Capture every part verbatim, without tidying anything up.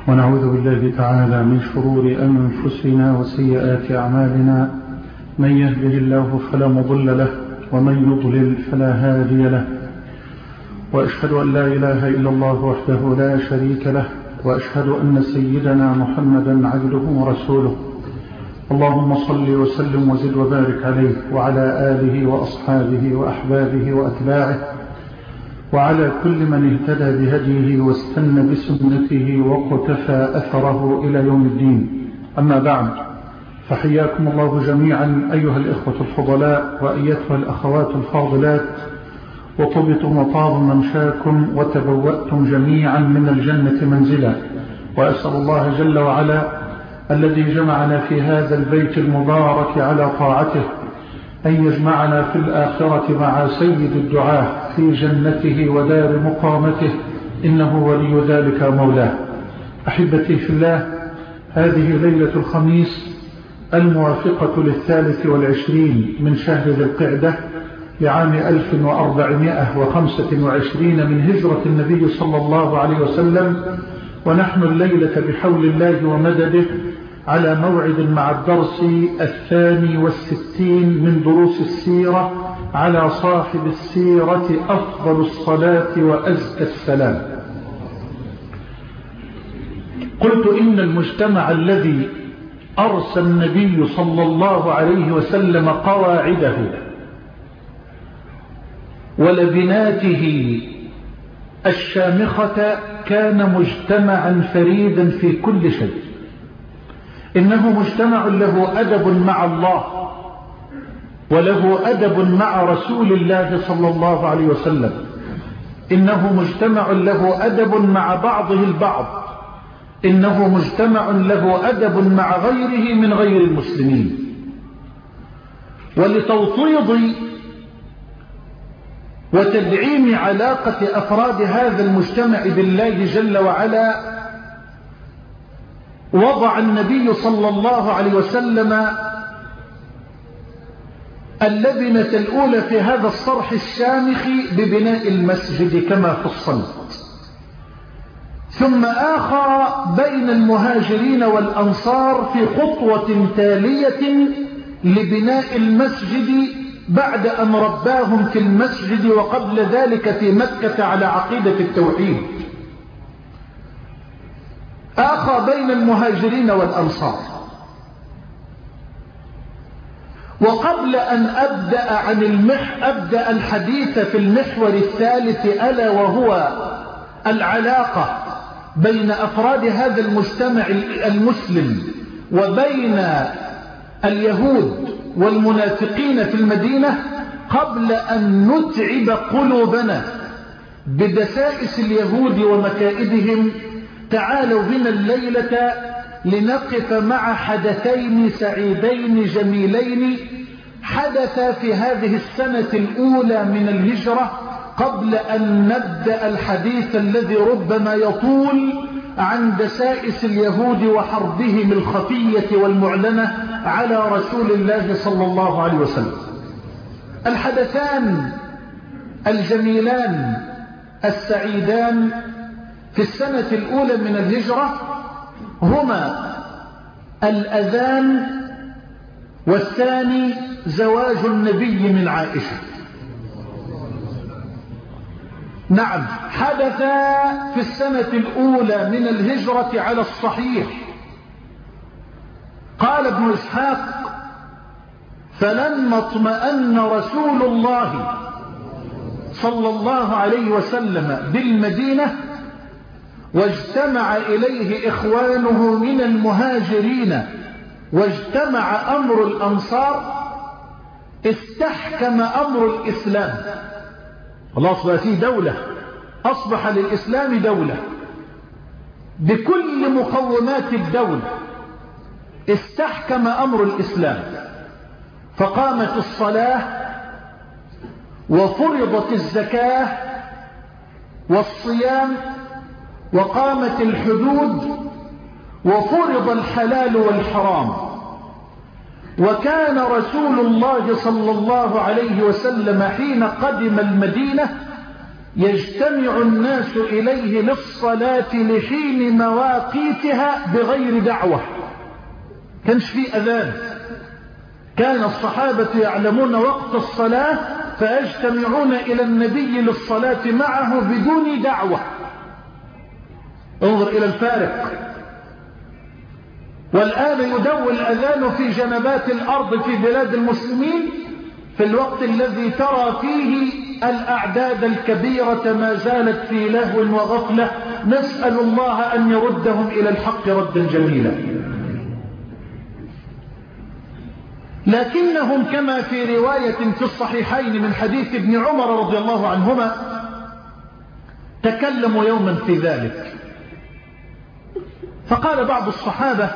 ونعوذ بالله تعالى من شرور أنفسنا وسيئات أعمالنا، من يهده الله فلا مضل له ومن يضلل فلا هادي له، وأشهد أن لا إله إلا الله وحده لا شريك له، وأشهد أن سيدنا محمدا عبده ورسوله. اللهم صل وسلم وزد وبارك عليه وعلى آله وأصحابه وأحبابه وأتباعه وعلى كل من اهتدى بهديه واستنى بسنته وقتفى أثره إلى يوم الدين. أما بعد، فحياكم الله جميعا أيها الإخوة الفضلاء وأيتها الأخوات الفاضلات، وطبتم وطاب ممشاكم وتبوأتم جميعا من الجنة منزلا. وأسأل الله جل وعلا الذي جمعنا في هذا البيت المبارك على طاعته أن يجمعنا في الآخرة مع سيد الدعاة في جنته ودار مقامته، إنه ولي ذلك مولاه. أحبتي في الله، هذه ليلة الخميس الموافقة للثالث والعشرين من شهر ذي القعدة لعام ألف وأربعمائة وخمسة وعشرين من هجرة النبي صلى الله عليه وسلم، ونحن الليلة بحول الله ومدده على موعد مع الدرس الثاني والستين من دروس السيرة على صاحب السيرة أفضل الصلاة وأزكى السلام. قلت إن المجتمع الذي أرسى النبي صلى الله عليه وسلم قواعده ولبناته الشامخة كان مجتمعا فريدا في كل شيء. إنه مجتمع له أدب مع الله، وله أدب مع رسول الله صلى الله عليه وسلم. إنه مجتمع له أدب مع بعضه البعض. إنه مجتمع له أدب مع غيره من غير المسلمين. ولتوطيد وتدعيم علاقة أفراد هذا المجتمع بالله جل وعلا، وضع النبي صلى الله عليه وسلم اللبنة الأولى في هذا الصرح الشامخ ببناء المسجد كما فصلت. ثم آخى بين المهاجرين والأنصار في خطوة تالية لبناء المسجد بعد أن رباهم في المسجد وقبل ذلك في مكة على عقيدة التوحيد. آخى بين المهاجرين والأنصار. وقبل أن أبدأ عن المح أبدأ الحديث في المحور الثالث، ألا وهو العلاقة بين أفراد هذا المجتمع المسلم وبين اليهود والمنافقين في المدينة، قبل أن نتعب قلوبنا بدسائس اليهود ومكائدهم، تعالوا بنا الليلة لنقف مع حدثين سعيدين جميلين حدثا في هذه السنة الأولى من الهجرة، قبل أن نبدأ الحديث الذي ربما يطول عن دسائس اليهود وحربهم الخفية والمعلنة على رسول الله صلى الله عليه وسلم. الحدثان الجميلان السعيدان في السنة الأولى من الهجرة هما الأذان، والثاني زواج النبي من عائشة. نعم، حدث في السنة الأولى من الهجرة على الصحيح. قال ابن إسحاق: فلما اطمأن رسول الله صلى الله عليه وسلم بالمدينة واجتمع إليه إخوانه من المهاجرين واجتمع أمر الأنصار، استحكم أمر الإسلام. خلاص بقى فيه دولة، أصبح للإسلام دولة بكل مقومات الدولة. استحكم أمر الإسلام، فقامت الصلاة وفرضت الزكاة والصيام، وقامت الحدود وفرض الحلال والحرام. وكان رسول الله صلى الله عليه وسلم حين قدم المدينة يجتمع الناس إليه للصلاة لحين مواقيتها بغير دعوة، كانش في أذان، كان الصحابة يعلمون وقت الصلاة فيجتمعون إلى النبي للصلاة معه بدون دعوة. انظر إلى الفارق. والآن يدوي الأذان في جنبات الأرض في بلاد المسلمين في الوقت الذي ترى فيه الأعداد الكبيرة ما زالت في لهو وغفلة، نسأل الله أن يردهم إلى الحق ردا جميلا. لكنهم كما في رواية في الصحيحين من حديث ابن عمر رضي الله عنهما تكلموا يوما في ذلك، فقال بعض الصحابة: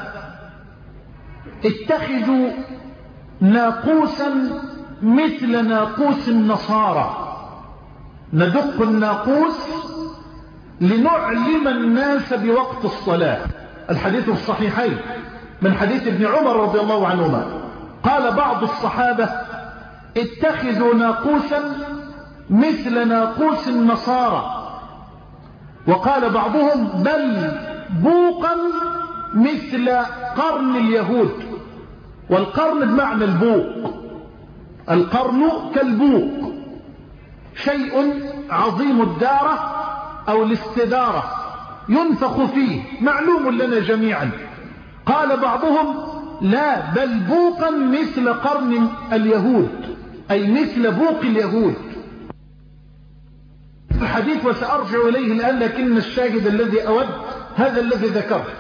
اتخذوا ناقوسا مثل ناقوس النصارى، ندق الناقوس لنعلم الناس بوقت الصلاة. الحديث الصحيحين من حديث ابن عمر رضي الله عنهما. قال بعض الصحابة: اتخذوا ناقوسا مثل ناقوس النصارى، وقال بعضهم: بل بوقا مثل قرن اليهود. والقرن بمعنى البوق، القرن كالبوق، شيء عظيم الدارة أو الاستدارة ينفخ فيه، معلوم لنا جميعا. قال بعضهم: لا، بل بوقا مثل قرن اليهود، أي مثل بوق اليهود. الحديث وسأرجع إليه الآن، لكن الشاهد الذي أود هذا الذي ذكرت.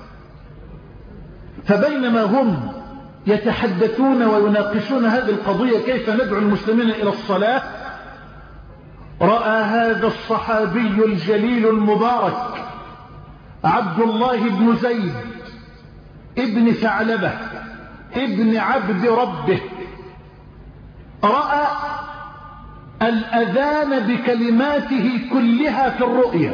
فبينما هم يتحدثون ويناقشون هذه القضية كيف ندعو المسلمين إلى الصلاة، رأى هذا الصحابي الجليل المبارك عبد الله بن زيد ابن ثعلبة ابن عبد ربه، رأى الأذان بكلماته كلها في الرؤيا،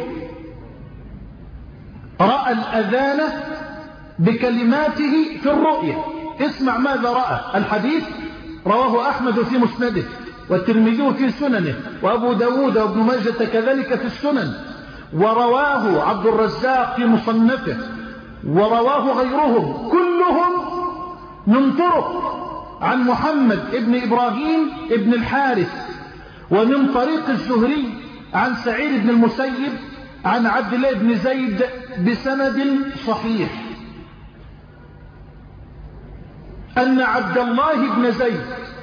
رأى الأذان بكلماته في الرؤيا. اسمع ماذا رأى. الحديث رواه أحمد في مسنده، والترمذي في سننه، وأبو داود وابن ماجة كذلك في السنن، ورواه عبد الرزاق في مصنفه، ورواه غيرهم كلهم من طرق عن محمد ابن إبراهيم ابن الحارث، ومن طريق الزهري عن سعيد بن المسيب عن عبد الله بن زيد بسند صحيح، أن عبد الله بن زيد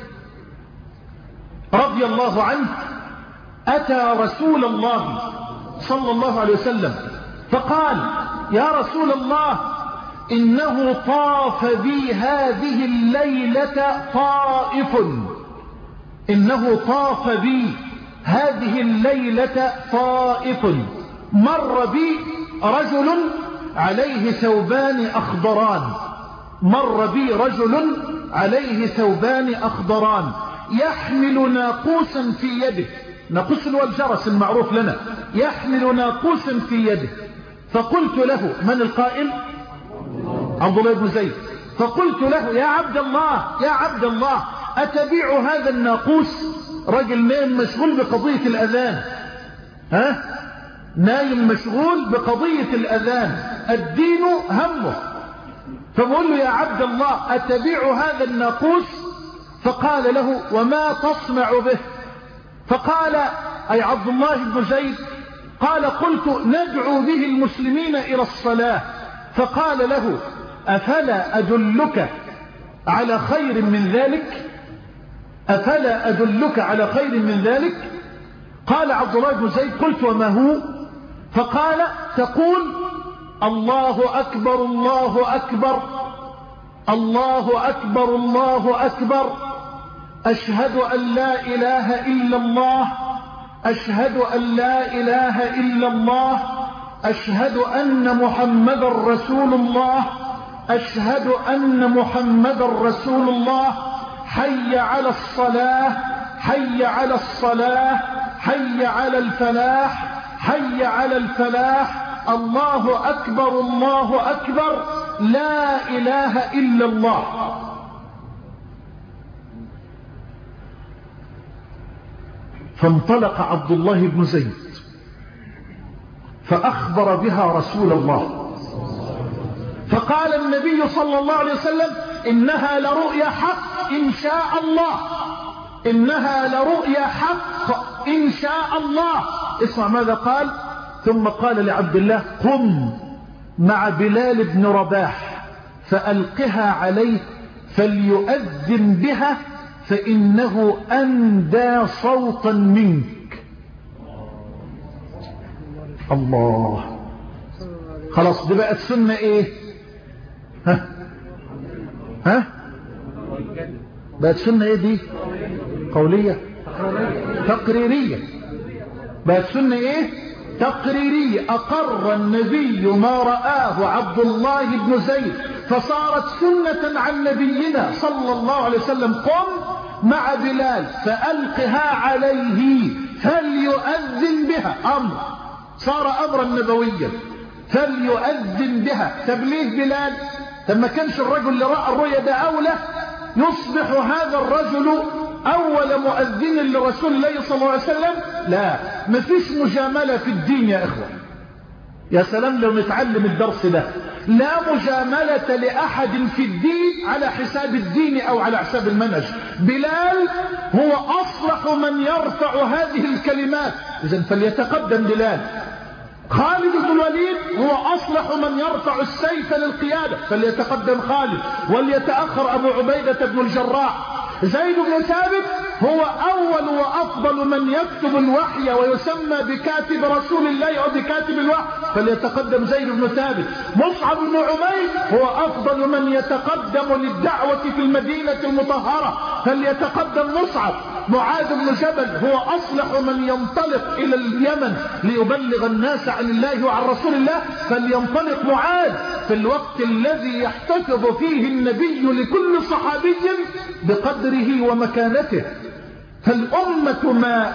رضي الله عنه أتى رسول الله صلى الله عليه وسلم فقال: يا رسول الله، إنه طاف بي هذه الليلة طائف، إنه طاف بي هذه الليلة طائف، مر بي رجل عليه ثوبان أخضران، مر بي رجل عليه ثوبان أخضران يحمل ناقوسا في يده، ناقوس والجرس المعروف لنا، يحمل ناقوسا في يده. فقلت له: من القائل؟ عبد الله بن زيد. فقلت له: يا عبد الله، يا عبد الله، أتبيع هذا الناقوس؟ رجل نايم مشغول بقضية الأذان، ها؟ نايم مشغول بقضية الأذان، الدين همه. فبقول له: يا عبد الله، أتبيع هذا الناقوس؟ فقال له: وما تصنع به؟ فقال، أي عبد الله بن زيد، قال: قلت: ندعو به المسلمين إلى الصلاة. فقال له: أفلا أدلك على خير من ذلك؟ أفلا أدلك على خير من ذلك؟ قال عبد الله بن زيد: قلت: وما هو؟ فقال: تقول: الله أكبر الله أكبر الله أكبر الله أكبر، أشهد أن لا إله إلا الله، أشهد أن لا إله إلا الله، أشهد أن محمد رسول الله، أشهد أن محمد رسول الله، حي على الصلاة، حي على الصلاة، حي على الفلاح، حي على الفلاح، الله أكبر الله أكبر، لا إله إلا الله. فانطلق عبد الله بن زيد فأخبر بها رسول الله، فقال النبي صلى الله عليه وسلم إنها لرؤيا حق إن شاء الله، إنها لرؤيا حق إن شاء الله. اسمع ماذا قال. ثم قال لعبد الله قم مع بلال بن رباح فألقها عليه فليؤذن بها فإنه أندى صوتا منك. الله، خلاص دي بقت سنة ايه؟ ها ها بقت سنة ايه دي؟ قولية تقريرية. بقت سنة ايه؟ تقريرية. أقر النبي ما رآه عبد الله بن زيد فصارت سنة عن نبينا صلى الله عليه وسلم. قم مع بلال فألقها عليه فليؤذن بها، أمر صار أمرا نبويا، فليؤذن بها. تبليغ بلال، لما كانش الرجل اللي رأى الرؤيا ده أولى يصبح هذا الرجل أول مؤذن لرسول الله صلى الله عليه وسلم؟ لا، مفيش مجاملة في الدين يا إخوة. يا سلام لو نتعلم الدرس ده. لا مجاملة لأحد في الدين على حساب الدين أو على حساب المنهج. بلال هو أصلح من يرفع هذه الكلمات، إذن فليتقدم بلال. خالد بن الوليد هو أصلح من يرفع السيف للقيادة، فليتقدم خالد، وليتأخر أبو عبيدة بن الجراح. زيد بن ثابت هو أول وأفضل من يكتب الوحي ويسمى بكاتب رسول الله أو بكاتب الوحي، فليتقدم زيد بن ثابت. مصعب بن عمير هو أفضل من يتقدم للدعوة في المدينة المطهرة، فليتقدم مصعب. معاذ بن جبل هو أصلح من ينطلق إلى اليمن ليبلغ الناس عن الله وعن رسول الله، فلينطلق معاذ في الوقت الذي يحتفظ فيه النبي لكل صحابي بقدره ومكانته. فالأمة ما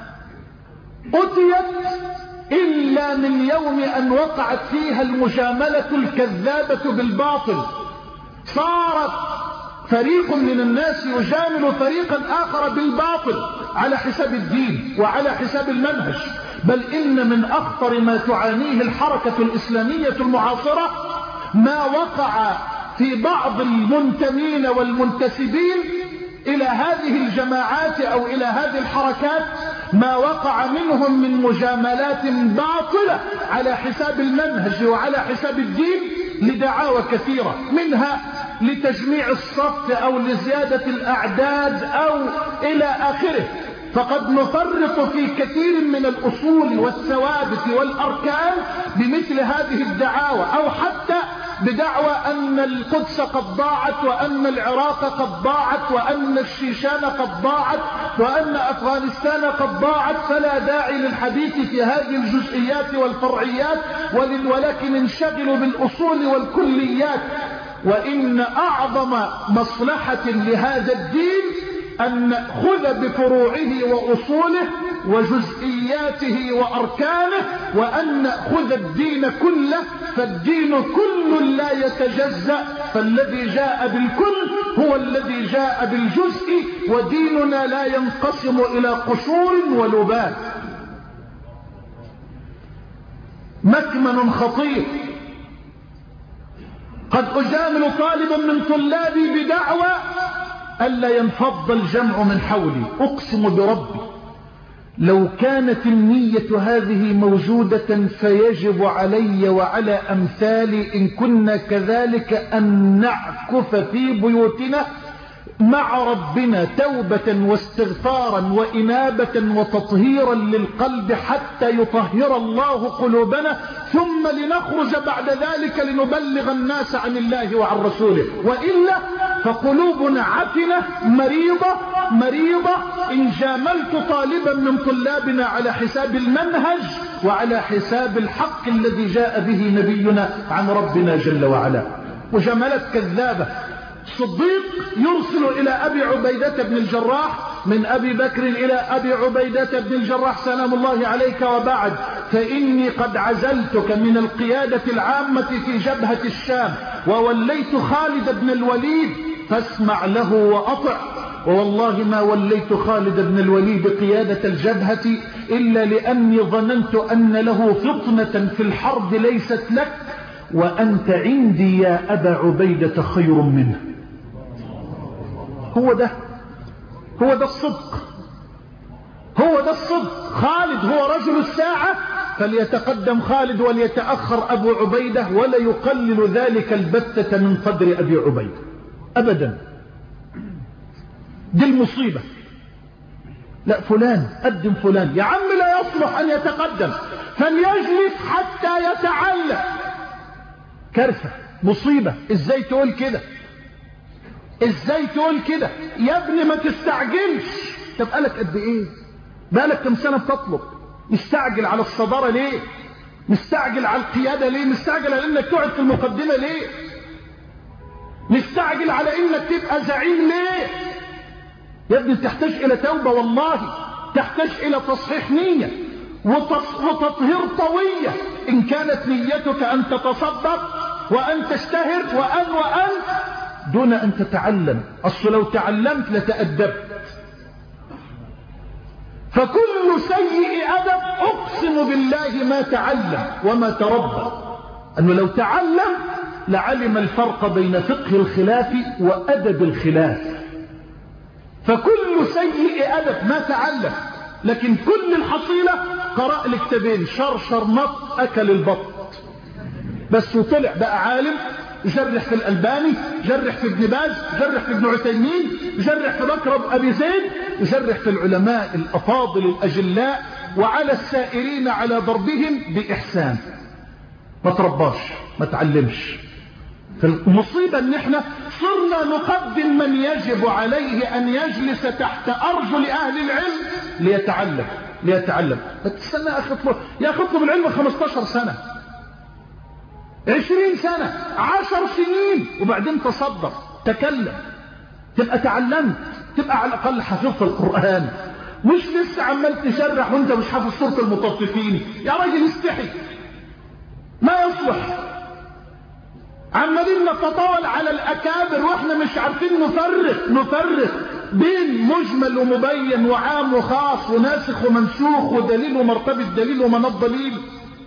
أتيت إلا من يوم أن وقعت فيها المجاملة الكذابة بالباطل. صارت فريق من الناس يجامل فريقا آخر بالباطل على حساب الدين وعلى حساب المنهج. بل إن من أخطر ما تعانيه الحركة الإسلامية المعاصرة ما وقع في بعض المنتمين والمنتسبين إلى هذه الجماعات أو إلى هذه الحركات، ما وقع منهم من مجاملات باطلة على حساب المنهج وعلى حساب الدين لدعاوى كثيرة، منها لتجميع الصف أو لزيادة الأعداد أو إلى آخره. فقد نفرط في كثير من الأصول والثوابت والأركان بمثل هذه الدعاوى، أو حتى بدعوى أن القدس قد ضاعت، وأن العراق قد ضاعت، وأن الشيشان قد ضاعت، وأن أفغانستان قد ضاعت. فلا داعي للحديث في هذه الجزئيات والفرعيات، ولكن انشغلوا بالأصول والكليات. وإن أعظم مصلحة لهذا الدين أن نأخذ بفروعه وأصوله وجزئياته وأركانه، وأن نأخذ الدين كله، فالدين كل لا يتجزأ، فالذي جاء بالكل هو الذي جاء بالجزء، وديننا لا ينقسم إلى قشور ولبات. مكمن خطير. قد أجامل طالبا من طلابي بدعوى ألا ينفض الجمع من حولي. أقسم بربي لو كانت النية هذه موجودة فيجب علي وعلى أمثالي إن كنا كذلك أن نعكف في بيوتنا مع ربنا توبة واستغفارا وإنابة وتطهيرا للقلب حتى يطهر الله قلوبنا، ثم لنخرج بعد ذلك لنبلغ الناس عن الله وعن رسوله. وإلا فقلوبنا عفنة مريضة مريضة إن جاملت طالبا من طلابنا على حساب المنهج وعلى حساب الحق الذي جاء به نبينا عن ربنا جل وعلا. مجاملة كذابة. الصديق يرسل إلى أبي عبيدة بن الجراح من أبي بكر إلى أبي عبيدة بن الجراح سلام الله عليك، وبعد فإني قد عزلتك من القيادة العامة في جبهة الشام ووليت خالد بن الوليد، فاسمع له وأطع. ووالله ما وليت خالد بن الوليد قيادة الجبهة إلا لأني ظننت أن له فطنة في الحرب ليست لك، وأنت عندي يا أبا عبيدة خير منه. هو ده هو ده الصدق، هو ده الصدق. خالد هو رجل الساعة، فليتقدم خالد وليتأخر أبو عبيدة، ولا يقلل ذلك البتة من قدر أبي عبيدة أبدا. دي المصيبة. لا فلان قدم فلان، يا عم لا يصلح أن يتقدم، فليجلس حتى يتعلم. كارثة، مصيبة. ازاي تقول كده؟ ازاي تقول كده يا ابني؟ ما تستعجلش. طب بقالك قد ايه؟ بقالك كم سنة بتطلب؟ مستعجل على الصدارة ليه؟ مستعجل على القيادة ليه؟ مستعجل على انك تقعد في المقدمة ليه؟ مستعجل على انك تبقى زعيم ليه؟ يا ابني تحتاج الى توبة، والله تحتاج الى تصحيح نية وتطهير طوية. ان كانت نيتك ان تتصدق وان تشتهر وان وان دون ان تتعلم. اصل لو تعلمت لتأدبت. فكل سيء أدب أقسم بالله ما تعلم وما تربى. أنه لو تعلم لعلم الفرق بين فقه الخلاف وأدب الخلاف. فكل سيء أدب ما تعلم، لكن كل الحصيلة قرأ الكتابين شرشر نط أكل البط بس، وطلع بقى عالم، يجرح في الألباني، يجرح في ابن باز، يجرح في ابن عثيمين، يجرح في بكر أبي زيد، يجرح في العلماء الأفاضل الأجلاء، وعلى السائرين على ضربهم بإحسان. ما ترباش، ما تعلمش. فالمصيبة ان احنا صرنا نقدم من يجب عليه ان يجلس تحت ارجل اهل العلم ليتعلم ليتعلم. تستنى يا اخي، اطلب يا اخي اطلب العلم خمستاشر سنة، عشرين سنة، عشر سنين، وبعدين تصدر تكلم، تبقى تعلمت، تبقى على الاقل حفظت القرآن، مش لسه عمال تشرح وانت مش حافظ سورة المطففين. يا راجل استحي، ما يصلح. عمالين نتطاول على الأكابر واحنا مش عارفين نفرق نفرق بين مجمل ومبين وعام وخاص وناسخ ومنسوخ ودليل ومرتبة دليل ومناط دليل.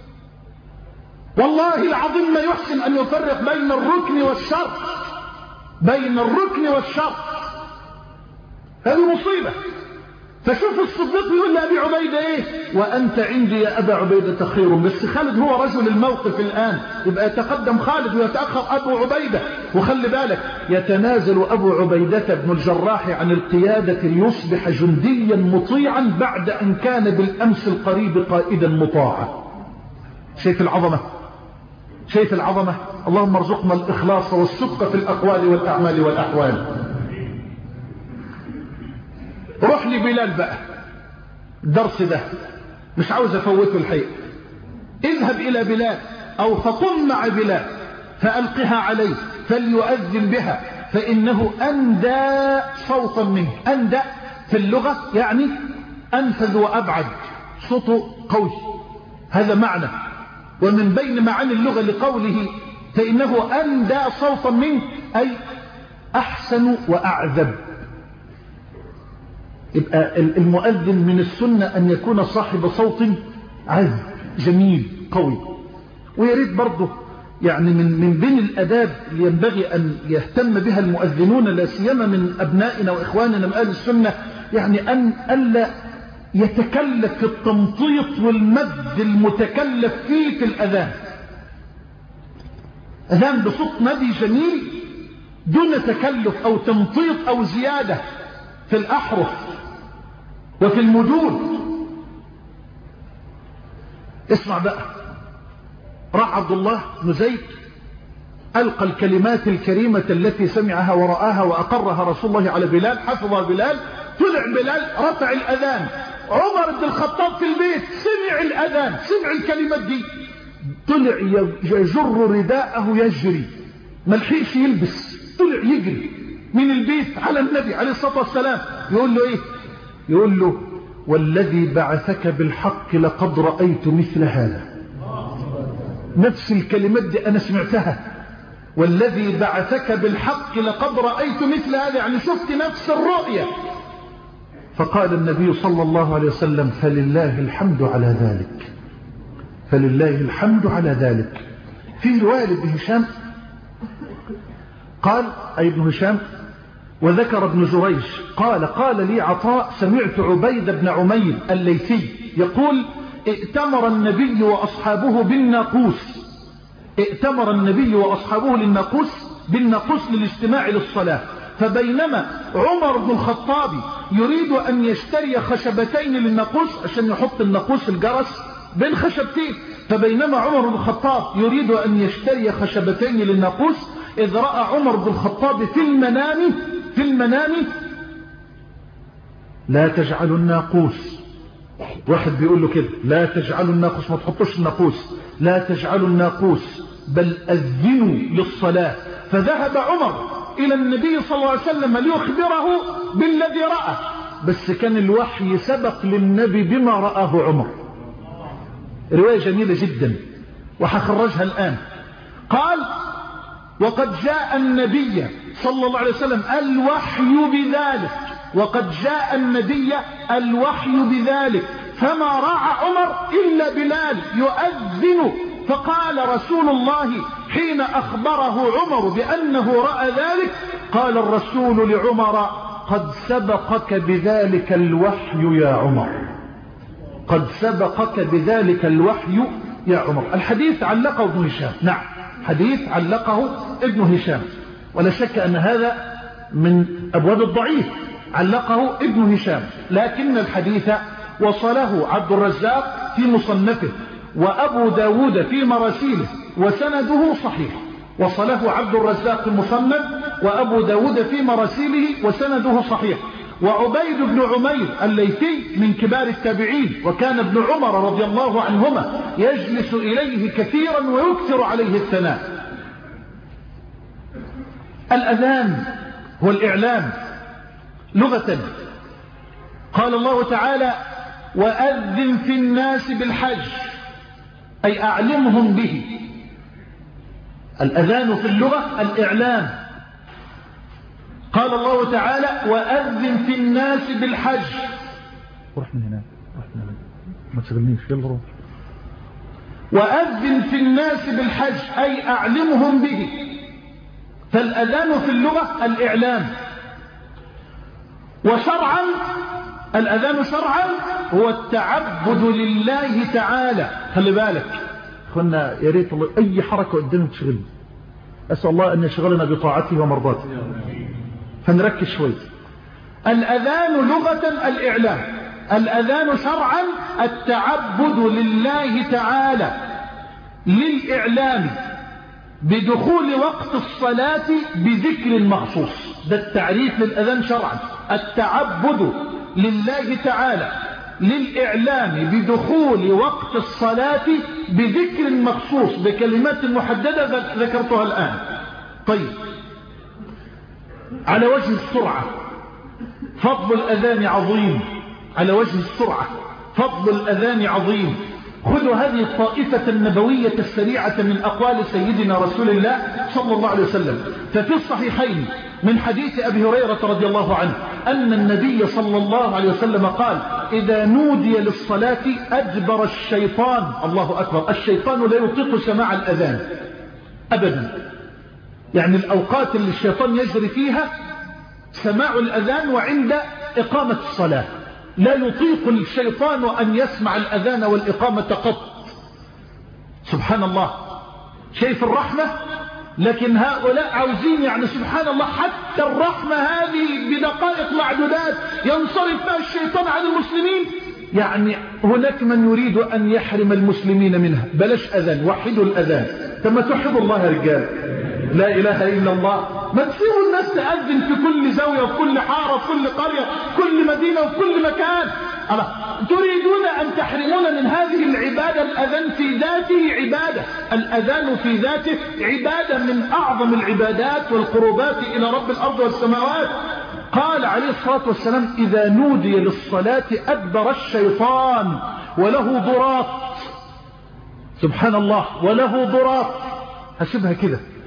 والله العظيم ما يحسن أن يفرق بين الركن والشرط، بين الركن والشرط. هذه مصيبة. فشوف الصديق يقول لأبي عبيدة ايه؟ وأنت عندي يا أبا عبيدة خير. بس خالد هو رجل الموقف الآن، يبقى يتقدم خالد ويتأخر أبو عبيدة. وخلي بالك يتنازل أبو عبيدة بن الجراح عن القيادة ليصبح جنديا مطيعا بعد أن كان بالأمس القريب قائدا مطاعا. شايف العظمة؟ شايف العظمة؟ اللهم ارزقنا الإخلاص والصدق في الأقوال والأعمال والأحوال. روح لي بلال بقى، الدرس ده مش عاوز افوته الحقيقة. اذهب الى بلال او فقم مع بلال فألقها عليه فليؤذن بها، فإنه أندى صوتا منه. أندى في اللغة يعني أنفذ وأبعد، صوته قوي، هذا معنى. ومن بين معاني اللغة لقوله فإنه أندى صوتا منه أي أحسن وأعذب. يبقى المؤذن من السنة أن يكون صاحب صوت عذب جميل قوي. ويريد برضه يعني من من بين الأداب اللي ينبغي أن يهتم بها المؤذنون لا سيما من أبنائنا وإخواننا من أهل السنة، يعني أن ألا يتكلف في التمطيط والمد المتكلف فيه في الأذان. أذان بصوت ندي جميل دون تكلف أو تمطيط أو زيادة في الأحرف وفي المدود. اسمع بقى، راح عبد الله بن زيد ألقى الكلمات الكريمة التي سمعها ورآها وأقرها رسول الله على بلال، حفظها بلال، طلع بلال رفع الأذان. عمر بن الخطاب في البيت سمع الأذان، سمع الكلمات دي، طلع يجر رداءه يجري، ملحقش يلبس، طلع يجري من البيت على النبي عليه الصلاة والسلام. يقول له ايه؟ يقول له والذي بعثك بالحق لقد رأيت مثل هذا. نفس الكلمات دي أنا سمعتها والذي بعثك بالحق لقد رأيت مثل هذا، يعني شفت نفس الرؤية. فقال النبي صلى الله عليه وسلم فلله الحمد على ذلك، فلله الحمد على ذلك. في رواية لابن هشام قال أي ابن هشام وذكر ابن جريج قال قال لي عطاء سمعت عبيد بن عمير الليثي يقول ائتمر النبي وأصحابه بالناقوس، ائتمر النبي وأصحابه للناقوس بالناقوس للاجتماع للصلاة، فبينما عمر بن الخطاب يريد أن يشتري خشبتين للناقوس عشان يحط الناقوس الجرس بين خشبتين، فبينما عمر بن الخطاب يريد أن يشتري خشبتين للناقوس إذ رأى عمر بن الخطاب في المنام في المنام لا تجعلوا الناقوس، واحد بيقول له كده لا تجعلوا الناقوس، ما تحطوش الناقوس، لا تجعلوا الناقوس بل أذنوا للصلاة. فذهب عمر إلى النبي صلى الله عليه وسلم ليخبره بالذي رأى، بس كان الوحي سبق للنبي بما رآه عمر. رواية جميلة جدا وحخرجها الآن. قال وقد جاء النبي صلى الله عليه وسلم الوحي بذلك، وقد جاء النبي الوحي بذلك فما راى عمر إلا بلال يؤذن. فقال رسول الله حين أخبره عمر بأنه رأى ذلك قال الرسول لعمر قد سبقك بذلك الوحي يا عمر، قد سبقك بذلك الوحي يا عمر. الحديث علقه ابن هشام، نعم حديث علقه ابن هشام، ولا شك أن هذا من أبواب الضعيف، علقه ابن هشام، لكن الحديث وصله عبد الرزاق في مصنفه وأبو داود في مراسيله وسنده صحيح. وصله عبد الرزاق في المصنف وأبو داود في مراسيله وسنده صحيح. وعبيد بن عمير الليثي من كبار التابعين، وكان ابن عمر رضي الله عنهما يجلس إليه كثيرا ويكثر عليه الثناء. الأذان هو الإعلام لغة. قال الله تعالى وأذن في الناس بالحج أي أعلمهم به. الأذان في اللغة الإعلام. قال الله تعالى وأذن في الناس بالحج. روح من هنا، روح من هنا ما تشغلنيش، يلا روح. وأذن في الناس بالحج أي أعلمهم به. فالأذان في اللغة الإعلام. وشرعا الأذان شرعا هو التعبد لله تعالى. خلي بالك اخوانا، يا ريت أي حركة قدامك تشغلني، أسأل الله أن يشغلنا بطاعته ومرضاته، فنركز شوي. الأذان لغة الإعلام، الأذان شرعا التعبد لله تعالى للإعلام بدخول وقت الصلاة بذكر مخصوص. ده التعريف للأذان شرعا، التعبد لله تعالى للإعلام بدخول وقت الصلاة بذكر مخصوص بكلمات محددة ذكرتها الآن. طيب، على وجه السرعة فضل الأذان عظيم، على وجه السرعة فضل الأذان عظيم. خذوا هذه الطائفة النبوية السريعة من أقوال سيدنا رسول الله صلى الله عليه وسلم. ففي الصحيحين من حديث أبي هريرة رضي الله عنه أن النبي صلى الله عليه وسلم قال إذا نودي للصلاة أجبر الشيطان. الله أكبر، الشيطان لا يطيق سماع الأذان أبدا، يعني الأوقات اللي الشيطان يجري فيها سماع الأذان وعند إقامة الصلاة، لا يطيق الشيطان أن يسمع الأذان والإقامة قط. سبحان الله، شايف الرحمة؟ لكن هؤلاء عاوزين يعني سبحان الله حتى الرحمة هذه بدقائق معدودات ينصرف فيها الشيطان عن المسلمين. يعني هناك من يريد أن يحرم المسلمين منها. بلاش أذان، وحدوا الأذان. ثم توحدوا الله يا رجال، لا إله إلا الله. ما تصيروا الناس تأذن في كل زاوية وفي كل حارة وفي كل قرية كل مدينة وفي كل مكان. الله، تريدون أن تحرمون من هذه العبادة. الأذان في ذاته عبادة، الأذان في ذاته عبادة من أعظم العبادات والقربات إلى رب الأرض والسماوات. قال عليه الصلاة والسلام إذا نودي للصلاة أدبر الشيطان وله ضراط. سبحان الله، وله ضراط. هسيبها كده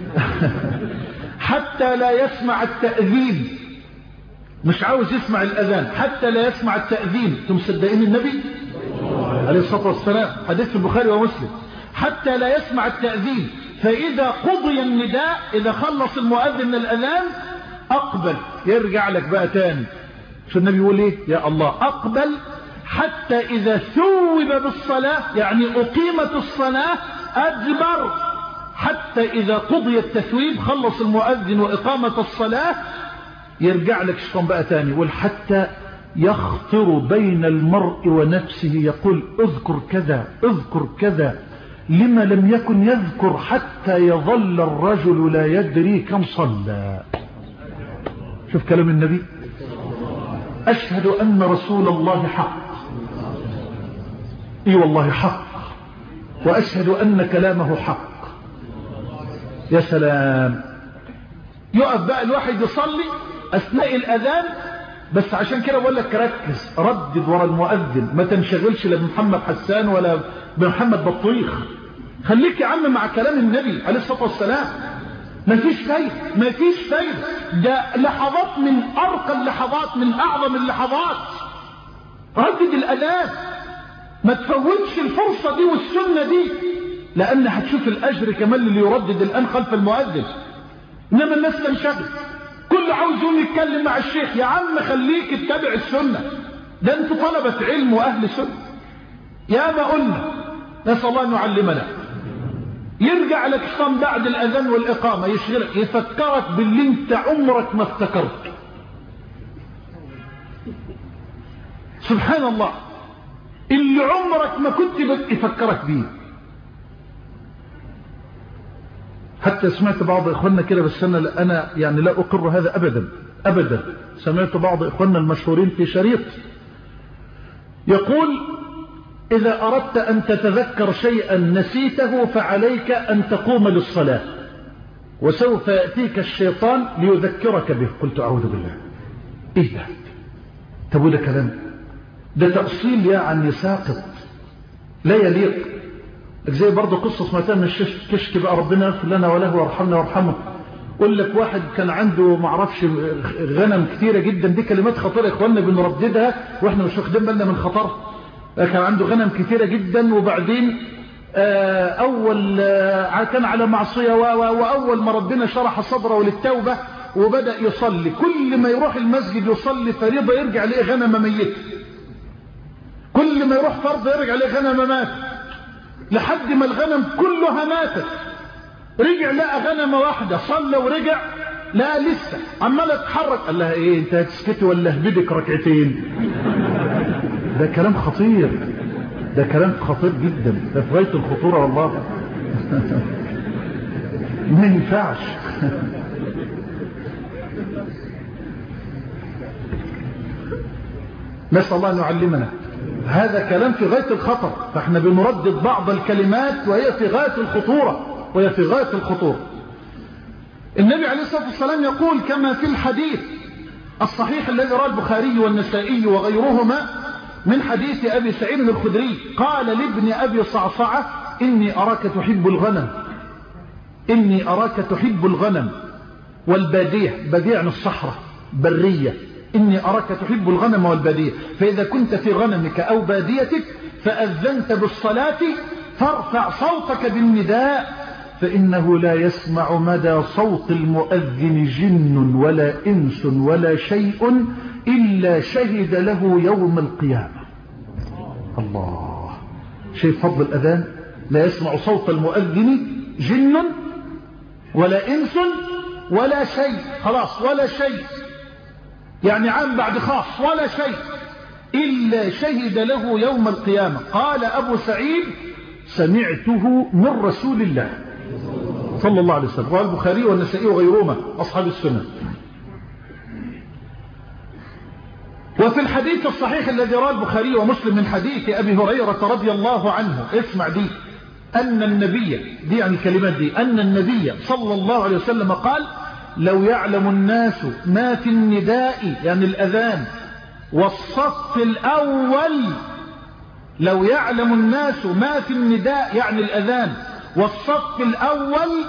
حتى لا يسمع التأذين، مش عاوز يسمع الأذان حتى لا يسمع التأذين. انتم مصدقين النبي عليه الصلاة والسلام؟ حديث البخاري ومسلم. حتى لا يسمع التأذين، فإذا قضي النداء، إذا خلص المؤذن من الأذان أقبل، يرجع لك بقى تاني. شو النبي يقول ايه؟ يا الله أقبل حتى إذا ثوب بالصلاة، يعني أقيمت الصلاة، أدبر حتى إذا قضي التثويب، خلص المؤذن وإقامة الصلاة، يرجع لك شيطان بقى تاني. يقول حتى يخطر بين المرء ونفسه، يقول اذكر كذا اذكر كذا، لما لم يكن يذكر، حتى يظل الرجل لا يدري كم صلى. شوف كلام النبي، أشهد أن رسول الله حق، اي والله حق، وأشهد أن كلامه حق. يا سلام. يقف بقى الواحد يصلي أثناء الأذان، بس عشان كده بقول لك ركز، ردد ورا المؤذن، ما تنشغلش لا بمحمد حسان ولا بمحمد بطيخ. خليك يا عم مع كلام النبي عليه الصلاة والسلام. مفيش فايدة، مفيش فايدة. ده لحظات من أرقى اللحظات، من أعظم اللحظات. ردد الأذان، ما تفوتش الفرصة دي والسنة دي، لأن هتشوف الأجر كمان اللي يردد الآن خلف المؤذن. إنما الناس تنشغل، كل عاوز يقوم يتكلم مع الشيخ. يا عم خليك اتبع السنة، ده انتوا طلبة علم وأهل سنة. يا ما قلنا، نسأل الله أن يعلمنا. يرجع لك شيطان بعد الأذان والإقامة، يشغلك، يفكرك باللي انت عمرك ما افتكرت. سبحان الله، اللي عمرك ما كنت يفكرك بيه. حتى سمعت بعض إخواننا كده، بس أنا, أنا يعني لا أقر هذا أبدا أبدا. سمعت بعض إخواننا المشهورين في شريط يقول: إذا أردت أن تتذكر شيئا نسيته فعليك أن تقوم للصلاة، وسوف يأتيك الشيطان ليذكرك به. قلت أعوذ بالله، إيه ده؟ تقول ده كلام؟ ده تأصيل يعني ساقط لا يليق. زي برضه قصة سمعتها من الكشك بقى، ربنا يغفر لنا وله ويرحمنا ويرحمه. قل لك واحد كان عنده معرفش غنم كثيرة جدا، دي كلمات خطيرة يا إخواننا بنرددها وإحنا مش واخدين بالنا من خطر. كان عنده غنم كثيرة جدا، وبعدين أول كان على معصية، وأول ما ربنا شرح صدره للتوبة وبدأ يصلي، كل ما يروح المسجد يصلي فريضة يرجع ليه غنم ميت، كل ما يروح فرض يرجع ليه غنم مات، لحد ما الغنم كلها ماتت. رجع لقى غنمة واحدة، صلى ورجع لا لسه عمالة تتحرك. قال لها: ايه انت هتسكتي ولا اهبدك ركعتين؟ ده كلام خطير، ده كلام خطير جدا، ده في غاية الخطورة والله. ما ينفعش. نسأل الله أن يعلمنا. هذا كلام في غاية الخطر، فاحنا بنردد بعض الكلمات وهي في غاية الخطورة، وهي في غاية الخطورة. النبي عليه الصلاة والسلام يقول كما في الحديث الصحيح الذي رواه البخاري والنسائي وغيرهما من حديث أبي سعيد الخدري، قال لابن أبي صعصعة: إني أراك تحب الغنم، إني أراك تحب الغنم والبادية، بادية عن الصحراء برية، إني أراك تحب الغنم والبادية، فإذا كنت في غنمك أو باديتك فأذنت بالصلاة فارفع صوتك بالنداء، فإنه لا يسمع مدى صوت المؤذن جن ولا إنس ولا شيء إلا شهد له يوم القيامة. الله، شيء فضل الأذان. لا يسمع صوت المؤذن جن ولا إنس ولا شيء، خلاص ولا شيء، يعني عام بعد خاص، ولا شيء إلا شهد له يوم القيامة. قال أبو سعيد: سمعته من رسول الله صلى الله عليه وسلم. رواه البخاري والنسائي وغيرهما أصحاب السنة. وفي الحديث الصحيح الذي رواه البخاري ومسلم من حديث أبي هريرة رضي الله عنه، اسمع دي، أن النبي، دي يعني الكلمات دي، أن النبي صلى الله عليه وسلم قال: لو يعلم الناس ما في النداء يعني الأذان والصف الأول، لو يعلم الناس ما في النداء يعني الأذان والصف الأول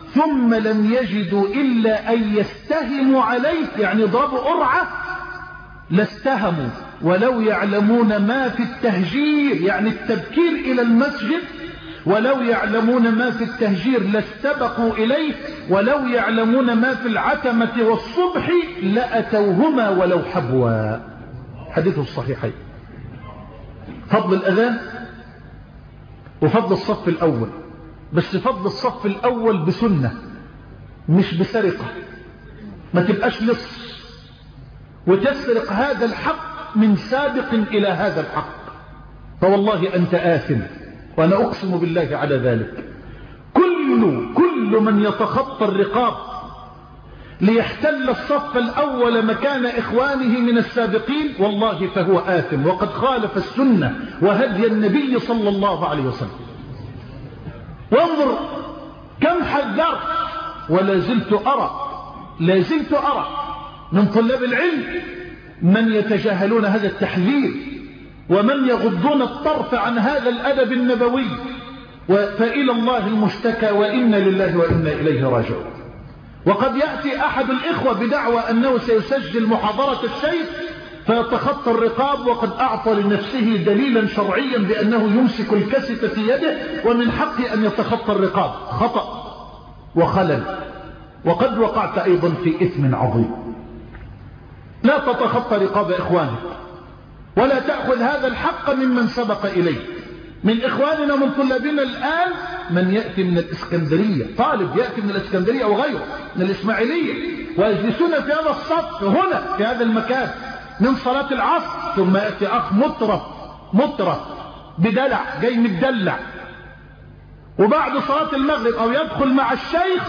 ثم لم يجدوا إلا أن يستهموا عليه، يعني ضربوا قرعة لاستهموا، ولو يعلمون ما في التهجير يعني التبكير إلى المسجد، ولو يعلمون ما في التهجير لاستبقوا إليه، ولو يعلمون ما في العتمة والصبح لأتوهما ولو حبوا. حديث الصحيحين. فضل الأذان وفضل الصف الأول، بس فضل الصف الأول بسنة مش بسرقة، ما تبقاش لص وتسرق هذا الحق من سابق إلى هذا الحق، فوالله أنت آثم، وأنا أقسم بالله على ذلك. كل كل من يتخطى الرقاب ليحتل الصف الأول مكان إخوانه من السابقين والله فهو آثم، وقد خالف السنة وهدي النبي صلى الله عليه وسلم. وانظر كم حذرت ولا زلت أرى لا زلت أرى من طلاب العلم من يتجاهلون هذا التحذير، ومن يغضون الطرف عن هذا الأدب النبوي، فإلى الله المشتكى، وإنا لله وإنا إليه راجعون. وقد يأتي أحد الإخوة بدعوى أنه سيسجل محاضرة الشيخ فيتخطى الرقاب، وقد أعطى لنفسه دليلا شرعيا بأنه يمسك الكاسيت في يده ومن حقه أن يتخطى الرقاب. خطأ وخلل، وقد وقعت أيضا في إثم عظيم. لا تتخطى رقاب إخوانك، ولا تأخذ هذا الحق ممن سبق إليه. من إخواننا من طلابنا الآن من يأتي من الإسكندرية، طالب يأتي من الإسكندرية وغيره من الإسماعيلية، ويجلسون في هذا الصف هنا في هذا المكان من صلاة العصر، ثم يأتي أخ مطرف مطرف بدلع جاي متدلع، وبعد صلاة المغرب أو يدخل مع الشيخ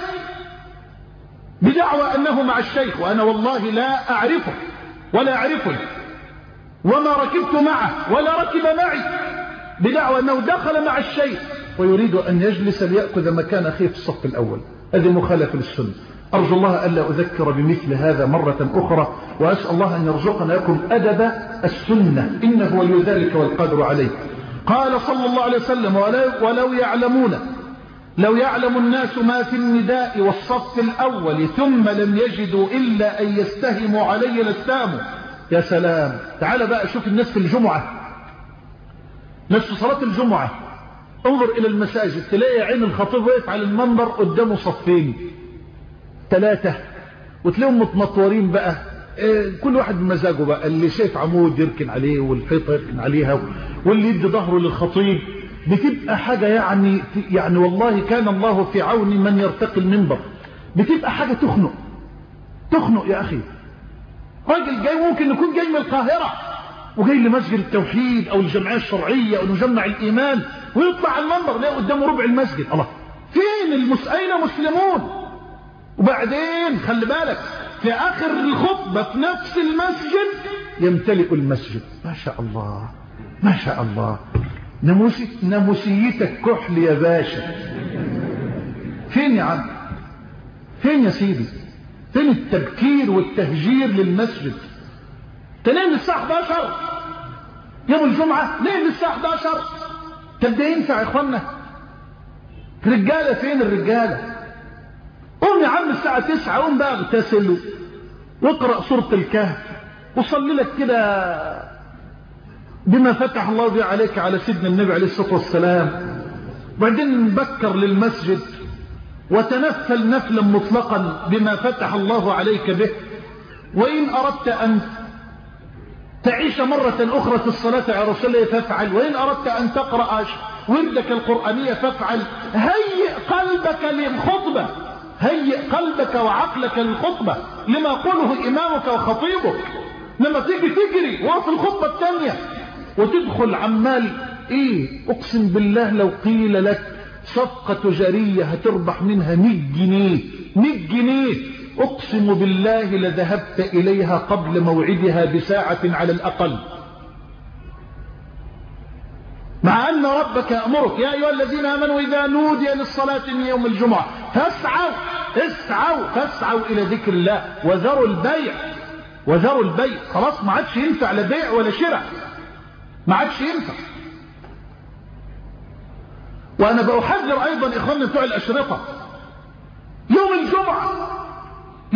بدعوى أنه مع الشيخ، وأنا والله لا أعرفه ولا أعرفه وما ركبت معه ولا ركب معي، بدعوى أنه دخل مع الشيخ ويريد أن يجلس ليأخذ مكان أخيه في الصف الأول. هذه مخالفة للسنة. أرجو الله ألا أذكر بمثل هذا مرة أخرى، وأسأل الله أن يرزقنا لكم أدب السنة، إنه ولي ذلك والقادر عليه. قال صلى الله عليه وسلم: ولو, ولو يعلمون لو يعلم الناس ما في النداء والصف الأول ثم لم يجدوا إلا أن يستهموا علي لاستهموا. يا سلام، تعال بقى شوف الناس في الجمعة، ناس في صلاة الجمعة، انظر إلى المساجد تلاقي عين الخطيب واقف على المنبر قدامه صفين ثلاثة، وتلاقيهم متنطورين بقى، كل واحد بمزاجه بقى، اللي شايف عمود يركن عليه والحيطة يركن عليها، واللي يدي ظهره للخطيب. بتبقى حاجة يعني يعني والله كان الله في عون من يرتقي المنبر. بتبقى حاجة تخنق تخنق يا أخي. راجل جاي ممكن يكون جاي من القاهرة وجاي لمسجد التوحيد أو الجمعية الشرعية أو مجمع الإيمان، ويطلع على المنبر لا قدامه ربع المسجد. الله، فين المس... أين مسلمون؟ وبعدين خلي بالك في آخر الخطبة في نفس المسجد يمتلئ المسجد. ما شاء الله ما شاء الله. ناموسي... ناموسيتك كحل يا باشا. فين يا عم؟ فين يا سيدي؟ فين التبكير والتهجير للمسجد؟ تنام الساعة احد عشر يوم الجمعة، نام الساعة احد عشر. طب ده ينفع يا اخوانا؟ رجالة فين الرجالة؟ قوم يا عم الساعة تسعة، قوم بقى اغتسل واقرأ سورة الكهف وصلي لك كده بما فتح الله به عليك على سيدنا النبي عليه الصلاة والسلام، وبعدين بكر للمسجد وتنفل نفلا مطلقا بما فتح الله عليك به. وإن أردت أن تعيش مرة أخرى في الصلاة على رسول الله فافعل، وإن أردت أن تقرأ وردك القرآنية فافعل. هيئ قلبك للخطبة، هيئ قلبك وعقلك للخطبة لما قوله إمامك وخطيبك. لما تيجي تجري وقف الخطبة الثانية وتدخل عمال إيه، أقسم بالله لو قيل لك صفقة تجارية هتربح منها مئة جنيه مئة جنيه، أقسم بالله لذهبت إليها قبل موعدها بساعة على الأقل، مع أن ربك يأمرك يا أيها الذين آمنوا إذا نودي للصلاة من يوم الجمعة فاسعوا اسعوا فاسعوا إلى ذكر الله وذروا البيع وذروا البيع. خلاص ما عادش ينفع لا بيع ولا شراء، ما عادش ينفع. وأنا بأحذر أيضا إخواننا بتوع الأشرطة،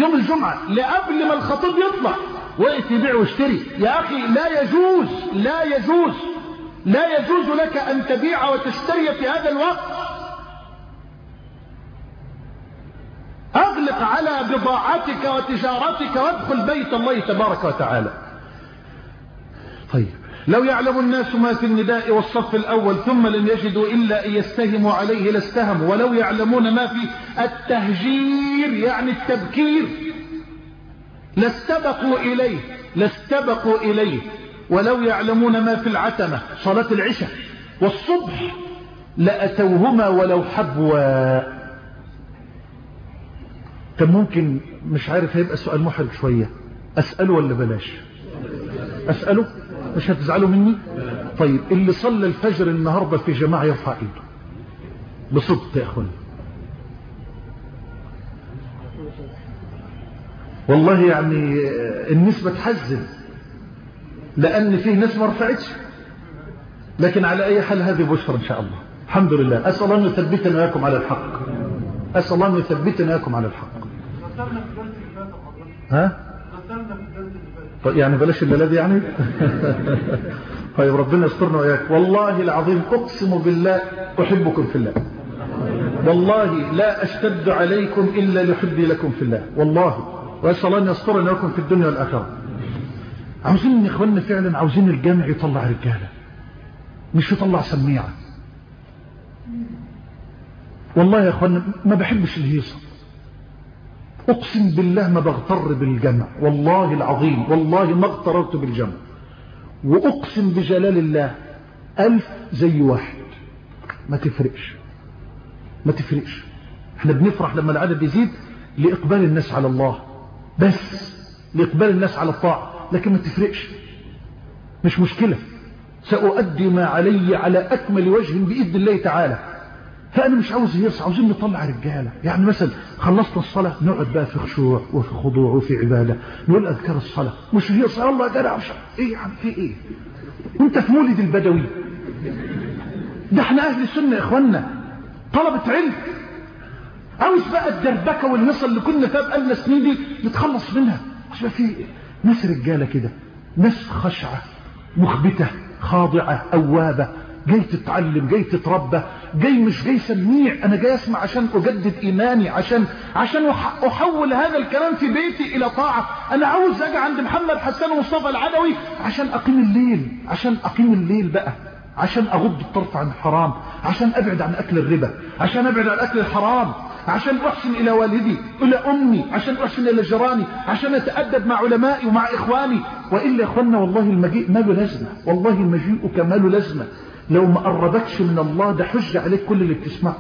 يوم الجمعة لقبل ما الخطيب يطلع وقت يبيع واشتري. يا أخي لا يجوز لا يجوز لا يجوز لك أن تبيع وتشتري في هذا الوقت. أغلق على بضاعتك وتجارتك وادخل بيت الله تبارك وتعالى. طيب لو يعلم الناس ما في النداء والصف الأول ثم لم يجدوا إلا أن يستهموا عليه لاستهموا، ولو يعلمون ما في التهجير يعني التبكير لاستبقوا إليه لاستبقوا إليه، ولو يعلمون ما في العتمة صلاة العشاء والصبح لأتوهما ولو حبوا. كان ممكن مش عارف هيبقى سؤال محرج شوية، أسأله ولا بلاش؟ أسأله؟ مش هتزعلوا مني؟ طيب اللي صلى الفجر النهاردة في جماعة يرفع ايده بصدق يا اخواني. والله يعني النسبة تحزن لأن فيه ناس ما رفعتش، لكن على أي حال هذه بشرى إن شاء الله. الحمد لله. أسأل الله أن يثبتنا وياكم على الحق. أسأل الله أن يثبتنا وياكم على الحق. ها؟ طيب يعني بلاش الذي يعني طيب ربنا يسترنا وياك. والله العظيم أقسم بالله أحبكم في الله، والله لا أشتد عليكم إلا لحبي لكم في الله والله، وأسأل الله أن يسترنا وياكم في الدنيا والآخرة. عاوزين يا إخواننا فعلا، عاوزين الجامع يطلع رجالة مش يطلع سميعة. والله يا إخواننا ما بحبش الهيصة، أقسم بالله ما بغتر بالجمع، والله العظيم والله ما اغتررت بالجمع، وأقسم بجلال الله ألف زي واحد ما تفرقش ما تفرقش. احنا بنفرح لما العدد يزيد لإقبال الناس على الله، بس لإقبال الناس على الطاعة، لكن ما تفرقش، مش مشكلة. سأؤدي ما علي على أكمل وجه بإذن الله تعالى. فأنا مش عاوز هيص، عاوزين نطلع رجالة. يعني مثلا خلصنا الصلاة نقعد بقى في خشوع وفي خضوع وفي عبادة، نقول أذكار الصلاة، مش هيص الله يا جدع ايه يا عم في ايه؟ انت في مولد البدوي ده؟ احنا أهل السنة يا إخوانا طلبة علم. عاوز بقى الدربكة والهيصة اللي كنا فيها بقالنا سنين دي نتخلص منها. عشان في ناس رجالة كده، ناس خشعة مخبتة خاضعة أوابة، جاي تتعلم جاي تتربى، جاي مش جاي سميع، أنا جاي أسمع عشان أجدد إيماني، عشان عشان أحول هذا الكلام في بيتي إلى طاعة. أنا عاوز أجي عند محمد حسان ومصطفى العدوي عشان أقيم الليل، عشان أقيم الليل بقى، عشان أغض الطرف عن الحرام، عشان أبعد عن أكل الربا، عشان أبعد عن أكل الحرام، عشان أحسن إلى والدي إلى أمي، عشان أحسن إلى جيراني، عشان أتأدب مع علمائي ومع إخواني. وإلا يا إخواننا والله المجيء ما له لازمة، والله المجيء كما له لازمة. لو ما قربكش من الله ده حج عليك كل اللي بتسمعه.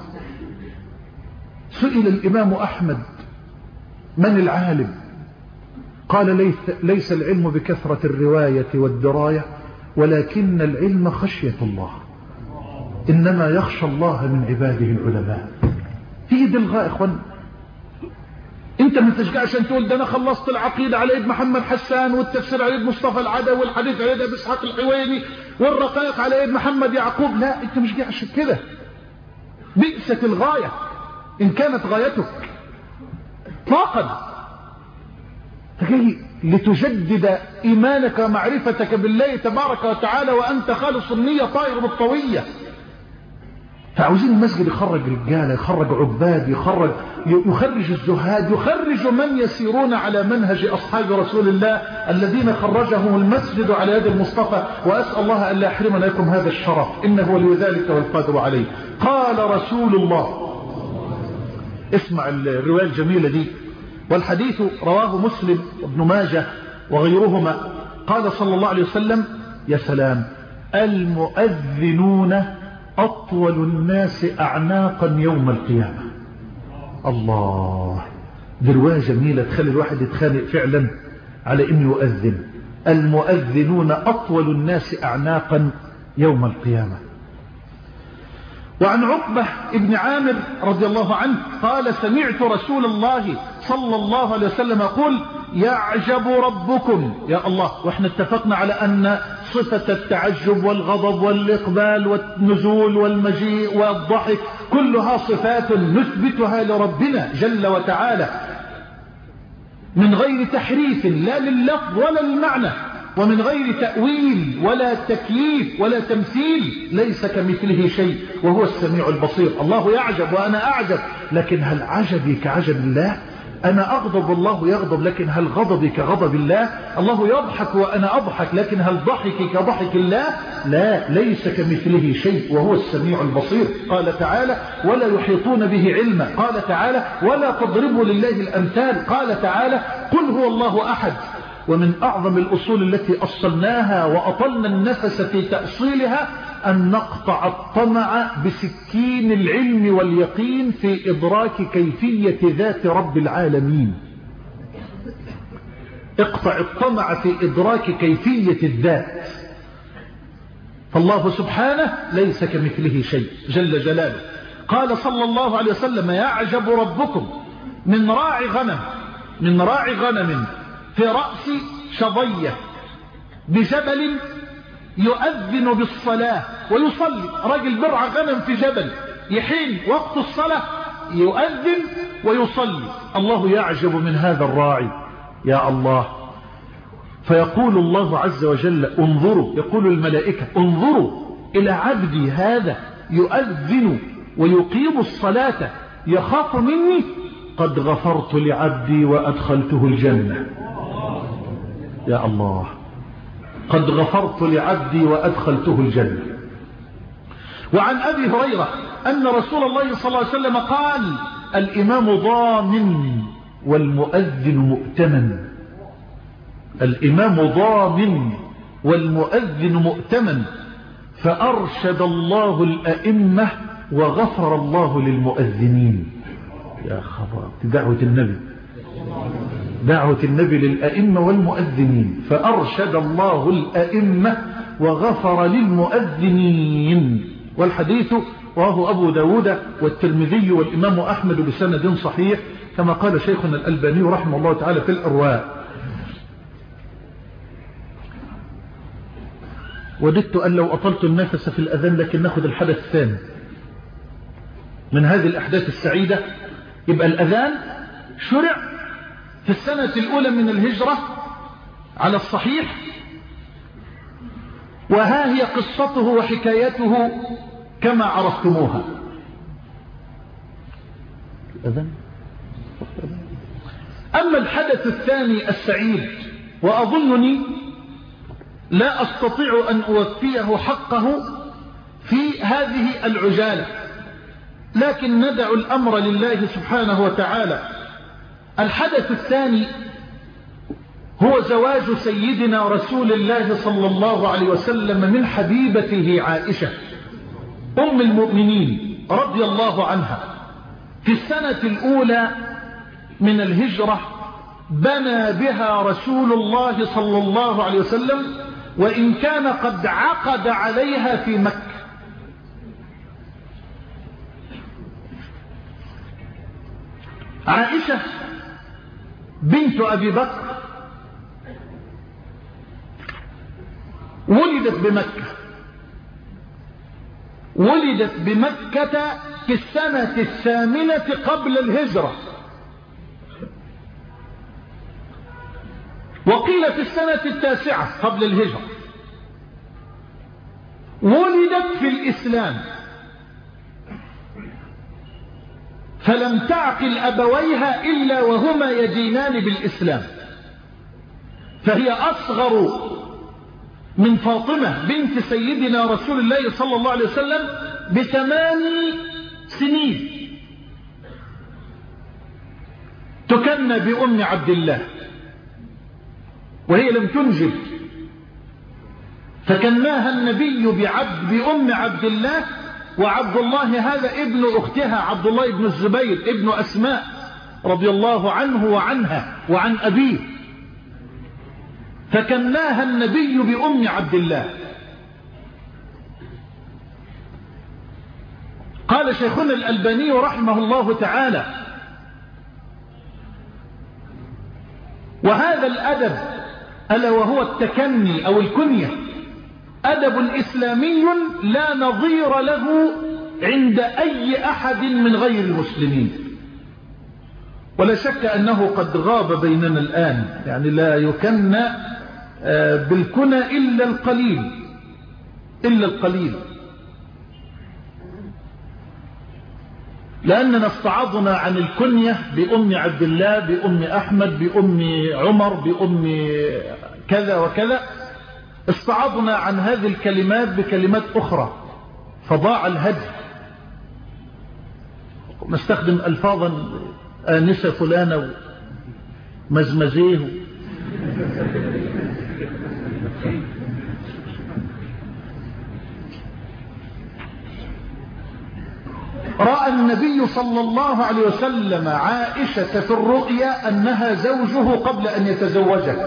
سئل الإمام أحمد من العالم؟ قال ليس, ليس العلم بكثرة الرواية والدراية، ولكن العلم خشية الله، إنما يخشى الله من عباده العلماء. هي دي الغاية يا إخوان. انت ما تشجعش ان تقول ده انا خلصت العقيدة على يد محمد حسان، والتفسير على يد مصطفى العدوي، والحديث على يد ابي اسحاق الحويني، والرقائق على يد محمد يعقوب. لا، انت مش جاي عشان كده. بئست الغاية ان كانت غايتك اطلاقا. فجاي لتجدد ايمانك ومعرفتك بالله تبارك وتعالى وانت خالص النية طائر بالطوية. فعاوزين المسجد يخرج رجالة، يخرج عباد، يخرج يخرج الزهاد، يخرج من يسيرون على منهج أصحاب رسول الله الذين خرجهم المسجد على يد المصطفى. وأسأل الله أن لا يحرمنا لكم هذا الشرف، إنه ولي ذلك والقادر عليه. قال رسول الله، اسمع الرواية الجميلة دي، والحديث رواه مسلم وابن ماجه وغيرهما. قال صلى الله عليه وسلم: يا سلام، المؤذنون أطول الناس أعناقا يوم القيامة. الله، دي رواية جميلة تخلي الواحد يتخانق فعلا على إنه يؤذن. المؤذنون أطول الناس أعناقا يوم القيامة. وعن عقبة ابن عامر رضي الله عنه قال: سمعت رسول الله صلى الله عليه وسلم يقول: يعجب ربكم. يا الله، واحنا اتفقنا على أن صفة التعجب والغضب والإقبال والنزول والمجيء والضحك كلها صفات نثبتها لربنا جل وتعالى. من غير تحريف لا لللفظ ولا للمعنى، ومن غير تأويل ولا تكييف ولا تمثيل، ليس كمثله شيء وهو السميع البصير. الله يعجب وأنا أعجب، لكن هل عجبي كعجب الله؟ أنا أغضب والله يغضب، لكن هل غضبي كغضب الله؟ الله يضحك وأنا أضحك، لكن هل ضحكي كضحك الله؟ لا، ليس كمثله شيء وهو السميع البصير. قال تعالى ولا يحيطون به علما. قال تعالى ولا تضربوا لله الأمثال. قال تعالى قل هو الله أحد. ومن أعظم الأصول التي أصلناها وأطلنا النفس في تأصيلها أن نقطع الطمع بسكين العلم واليقين في إدراك كيفية ذات رب العالمين. اقطع الطمع في إدراك كيفية الذات، فالله سبحانه ليس كمثله شيء جل جلاله. قال صلى الله عليه وسلم يعجب ربكم من راعي غنم من راعي غنم في رأس شظية بجبل يؤذن بالصلاة ويصلي. رجل برع غنم في جبل، يحين وقت الصلاة يؤذن ويصلي. الله يعجب من هذا الراعي يا الله. فيقول الله عز وجل انظروا، يقول الملائكة انظروا إلى عبدي هذا يؤذن ويقيم الصلاة يخاف مني، قد غفرت لعبدي وأدخلته الجنة. يا الله، قد غفرت لعبدي وأدخلته الجنة. وعن أبي هريرة أن رسول الله صلى الله عليه وسلم قال الإمام ضامن والمؤذن مؤتمن. الإمام ضامن والمؤذن مؤتمن. فأرشد الله الأئمة وغفر الله للمؤذنين. يا خبر، دعوة النبي دعوة النبي للأئمة والمؤذنين. فأرشد الله الأئمة وغفر للمؤذنين. والحديث رواه أبو داود والترمذي والإمام أحمد بسند صحيح، كما قال شيخنا الألباني رحمه الله تعالى في الإرواء. وددت أن لو أطلت النفس في الأذان، لكن نأخذ الحدث الثاني من هذه الأحداث السعيدة. يبقى الأذان شرع في السنة الأولى من الهجرة على الصحيح، وها هي قصته وحكايته كما عرفتموها. الأذان. أما الحدث الثاني السعيد، وأظنني لا أستطيع أن أوفيه حقه في هذه العجالة، لكن ندع الأمر لله سبحانه وتعالى. الحدث الثاني هو زواج سيدنا رسول الله صلى الله عليه وسلم من حبيبته عائشة أم المؤمنين رضي الله عنها. في السنة الأولى من الهجرة بنى بها رسول الله صلى الله عليه وسلم، وإن كان قد عقد عليها في مكة. عائشة بنت أبي بكر ولدت بمكة ولدت بمكة في السنة الثامنة قبل الهجرة، وقيل في السنة التاسعة قبل الهجرة. ولدت في الإسلام، فلم تعقل أبويها إلا وهما يدينان بالإسلام، فهي أصغر من فاطمة بنت سيدنا رسول الله صلى الله عليه وسلم بثمان سنين. تكنى بأم عبد الله وهي لم تنجب، فكناها النبي بعبد بأم عبد الله، وعبد الله هذا ابن أختها عبد الله ابن الزبير ابن أسماء رضي الله عنه وعنها وعن أبيه، فكناها النبي بأم عبد الله. قال شيخنا الألباني رحمه الله تعالى: وهذا الأدب ألا وهو التكني أو الكنية أدب إسلامي لا نظير له عند أي أحد من غير المسلمين. ولا شك أنه قد غاب بيننا الآن، يعني لا يكنى بالكنى إلا القليل إلا القليل لأننا استعضنا عن الكنية بأم عبد الله، بأم أحمد، بأم عمر، بأم كذا وكذا. استعضنا عن هذه الكلمات بكلمات أخرى فضاع الهدي. نستخدم ألفاظا آنسة فلانة ومزمزيه. رأى النبي صلى الله عليه وسلم عائشة في الرؤيا أنها زوجه قبل أن يتزوجها،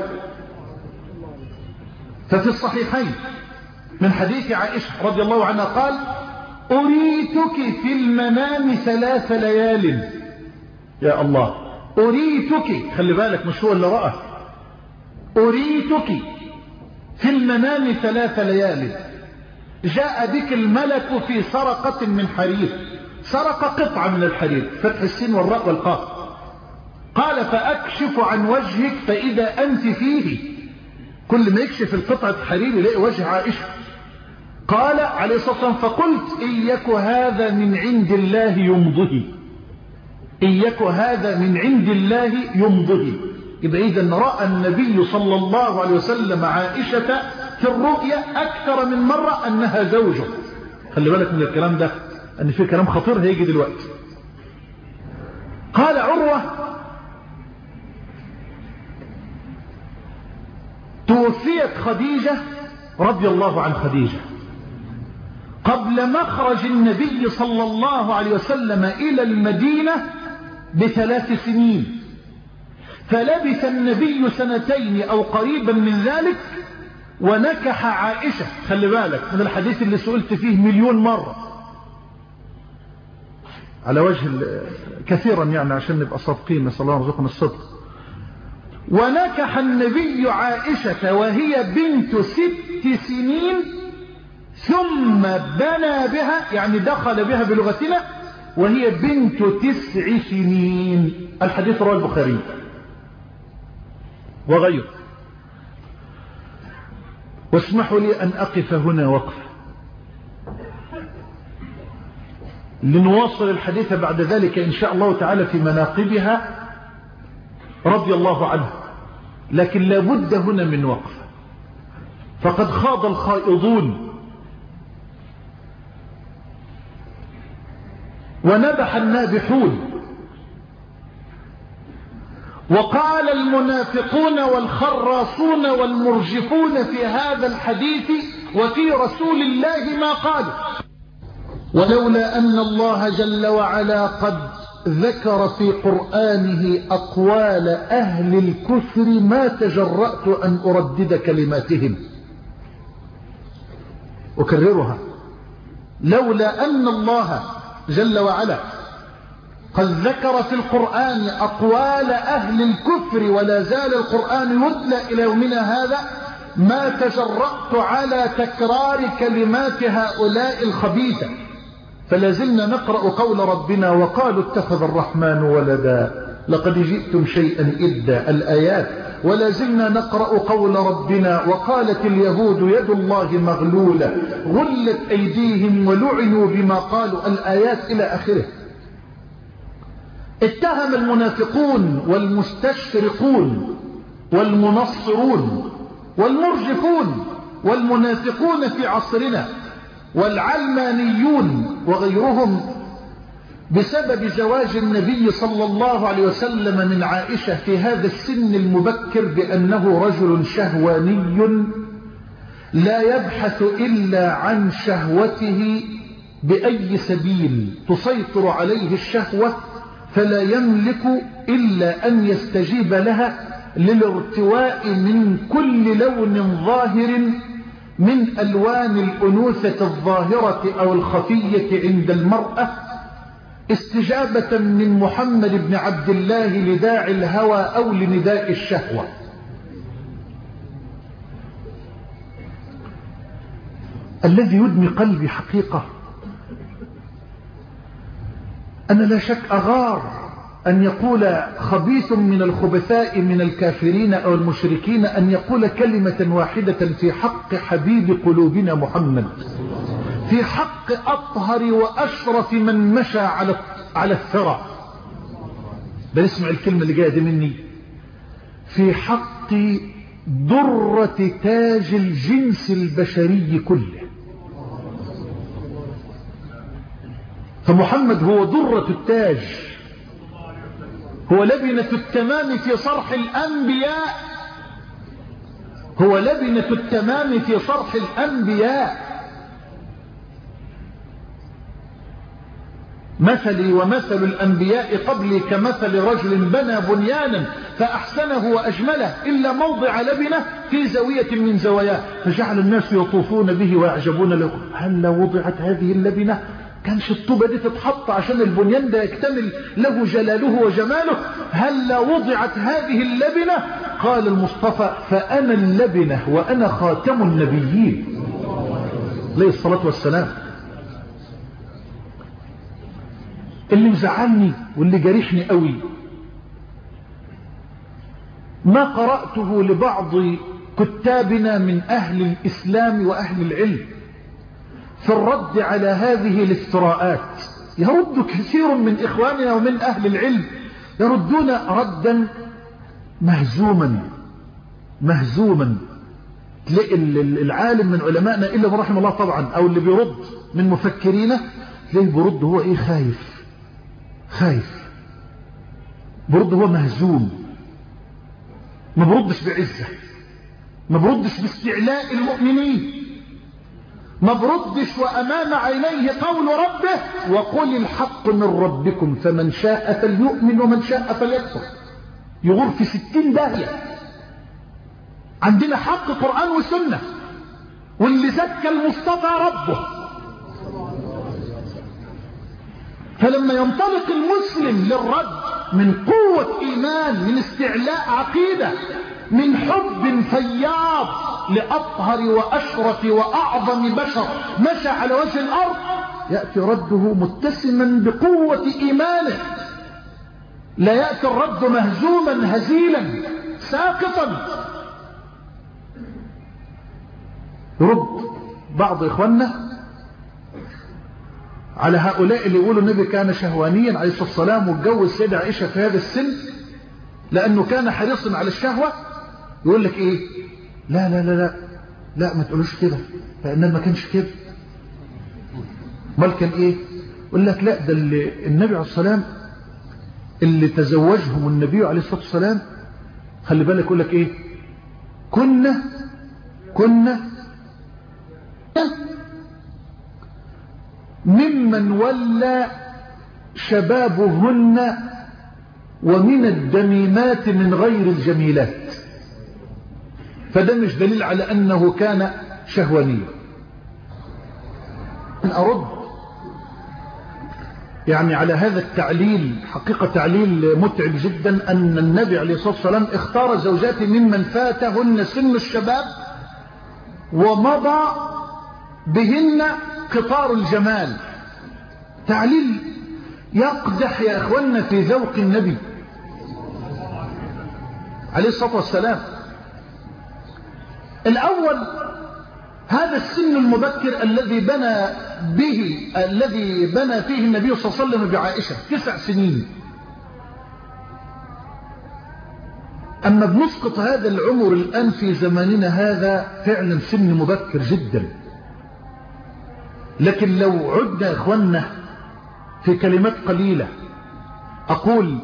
ففي الصحيحين من حديث عائشة رضي الله عنها قال: أريتك في المنام ثلاث ليال. يا الله، أريتك، خلي بالك مش هو اللي رأى، أريتك في المنام ثلاث ليال، جاء بك الملك في سرقة من حرير. سرق قطعة من الحرير، فتح السين والراء والقاف. قال: فأكشف عن وجهك فإذا أنت فيه. كل ما يكشف القطعة الحرير يلاقي وجه عائشة. قال عليه الصلاة والسلام: فقلت إن يك هذا من عند الله يمضه، إن يك هذا من عند الله يمضه. يبقى إذن رأى النبي صلى الله عليه وسلم عائشة في الرؤيا أكثر من مرة أنها زوجه. خلي بالك من الكلام ده، أن في كلام خطير هيجي دلوقتي. قال عروة: توفيت خديجة رضي الله عن خديجة قبل مخرج النبي صلى الله عليه وسلم إلى المدينة بثلاث سنين، فلبث النبي سنتين أو قريبا من ذلك ونكح عائشة. خلي بالك من الحديث اللي سئلت فيه مليون مرة على وجه كثيرا، يعني عشان نبقى صادقين، نسأل الله يرزقنا الصدق. ونكح النبي عائشة وهي بنت ست سنين ثم بنى بها، يعني دخل بها بلغتنا، وهي بنت تسع سنين. الحديث رواه البخاري وغيره. واسمحوا لي أن أقف هنا وقفة لنواصل الحديث بعد ذلك إن شاء الله تعالى في مناقبها رضي الله عنها، لكن لا بد هنا من وقفة. فقد خاض الخائضون ونبح النابحون، وقال المنافقون والخراصون والمرجفون في هذا الحديث وفي رسول الله ما قالوا. ولولا أن الله جل وعلا قد ذكر في قرآنه أقوال أهل الكفر ما تجرأت أن أردد كلماتهم. أكررها: لولا أن الله جل وعلا قد ذكر في القرآن أقوال أهل الكفر ولا زال القرآن يتلى إلى يومنا هذا ما تجرأت على تكرار كلمات هؤلاء الخبيثة. فلازلنا نقرأ قول ربنا: وقالوا اتخذ الرحمن ولدا لقد جئتم شيئا إدا، الآيات. ولازلنا نقرأ قول ربنا: وقالت اليهود يد الله مغلولة غلت أيديهم ولعنوا بما قالوا، الآيات إلى آخره. اتهم المنافقون والمستشرقون والمنصرون والمرجفون والمنافقون في عصرنا والعلمانيون وغيرهم بسبب زواج النبي صلى الله عليه وسلم من عائشة في هذا السن المبكر بأنه رجل شهواني لا يبحث إلا عن شهوته بأي سبيل تسيطر عليه الشهوة، فلا يملك إلا أن يستجيب لها للارتواء من كل لون ظاهر من ألوان الأنوثة الظاهرة أو الخفية عند المرأة، استجابة من محمد بن عبد الله لداعي الهوى أو لنداء الشهوة. الذي يدمي قلبي حقيقة، أنا لا شك أغار أن يقول خبيث من الخبثاء من الكافرين أو المشركين أن يقول كلمة واحدة في حق حبيب قلوبنا محمد، في حق أطهر وأشرف من مشى على على الثرى. بل اسمع الكلمة اللي جاية دي مني، في حق درة تاج الجنس البشري كله. فمحمد هو درة التاج، هو لبنة التمام في صرح الأنبياء، هو لبنة التمام في صرح الأنبياء. مثلي ومثل الأنبياء قبلي كمثل رجل بنى بنيانا فأحسنه وأجمله إلا موضع لبنة في زاوية من زواياه فجعل الناس يطوفون به ويعجبون له. هل لو وضعت هذه اللبنة كانش الطوبة دي تتحط عشان البنيان ده يكتمل له جلاله وجماله؟ هل لو وضعت هذه اللبنة؟ قال المصطفى فأنا اللبنة وأنا خاتم النبيين عليه الصلاة والسلام. اللي مزعلني واللي جريحني قوي ما قرأته لبعض كتابنا من أهل الإسلام وأهل العلم في الرد على هذه الافتراءات. يرد كثير من إخواننا ومن أهل العلم يردون ردا مهزوما مهزوما. تلاقي العالم من علمائنا إلا برحم الله طبعا أو اللي بيرد من مفكرينه تلاقيه برد هو إيه خايف خايف برد هو مهزوم، ما بردش بعزة، ما بردش باستعلاء المؤمنين، ما بردش وأمام عينيه قول ربه وقل الحق من ربكم فمن شاء فليؤمن ومن شاء فليكفر. يغور في ستين داهية. عندنا حق قرآن وسنة، واللي زكى المصطفى ربه. فلما ينطلق المسلم للرد من قوة إيمان، من استعلاء عقيدة، من حب فياض لأطهر وأشرف وأعظم بشر مشى على وجه الأرض، يأتي رده متسما بقوة إيمانه. لا يأتي الرد مهزوما هزيلا ساقطا. يرد بعض إخواننا على هؤلاء اللي يقولوا النبي كان شهوانيا عليه الصلاة والسلام واتجوز سيدة عائشة في هذا السن لأنه كان حريصا على الشهوة. يقول لك إيه؟ لا لا لا لا لا ما تقولوش كده، لأنه ما كانش كده. بل كان إيه؟ يقول لك لا ده اللي النبي عليه الصلاة والسلام اللي تزوجهم النبي عليه الصلاة والسلام خلي بالك يقول لك إيه؟ كنا كنا ممن ولى شبابهن ومن الدميمات من غير الجميلات. فده مش دليل على أنه كان شهوانيا. أرد يعني على هذا التعليل، حقيقة تعليل متعب جدا، أن النبي عليه الصلاة والسلام اختار زوجاته ممن فاتهن سن الشباب ومضى بهن قطار الجمال. تعليل يقدح يا اخوانا في ذوق النبي عليه الصلاة والسلام. الاول هذا السن المبكر الذي بنى به الذي بنى فيه النبي صلى الله عليه وسلم بعائشة تسع سنين. اما بنسقط هذا العمر الان في زماننا هذا فعلا سن مبكر جدا. لكن لو عدنا اخوانا في كلمات قليلة أقول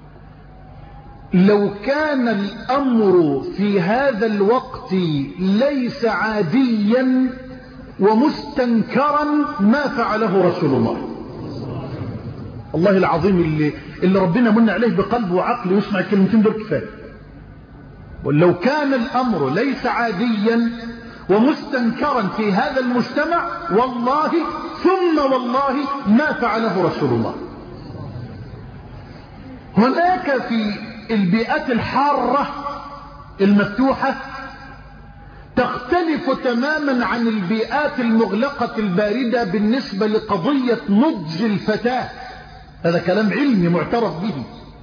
لو كان الأمر في هذا الوقت ليس عاديا ومستنكرا ما فعله رسول الله. الله العظيم اللي, اللي ربنا من عليه بقلب وعقل يسمع الكلمتين دول كفاية. ولو كان الأمر ليس عاديا ومستنكرا في هذا المجتمع والله ثم والله ما فعله رسول الله. هناك في البيئات الحارة المفتوحة تختلف تماما عن البيئات المغلقة الباردة بالنسبة لقضية نضج الفتاة. هذا كلام علمي معترف به.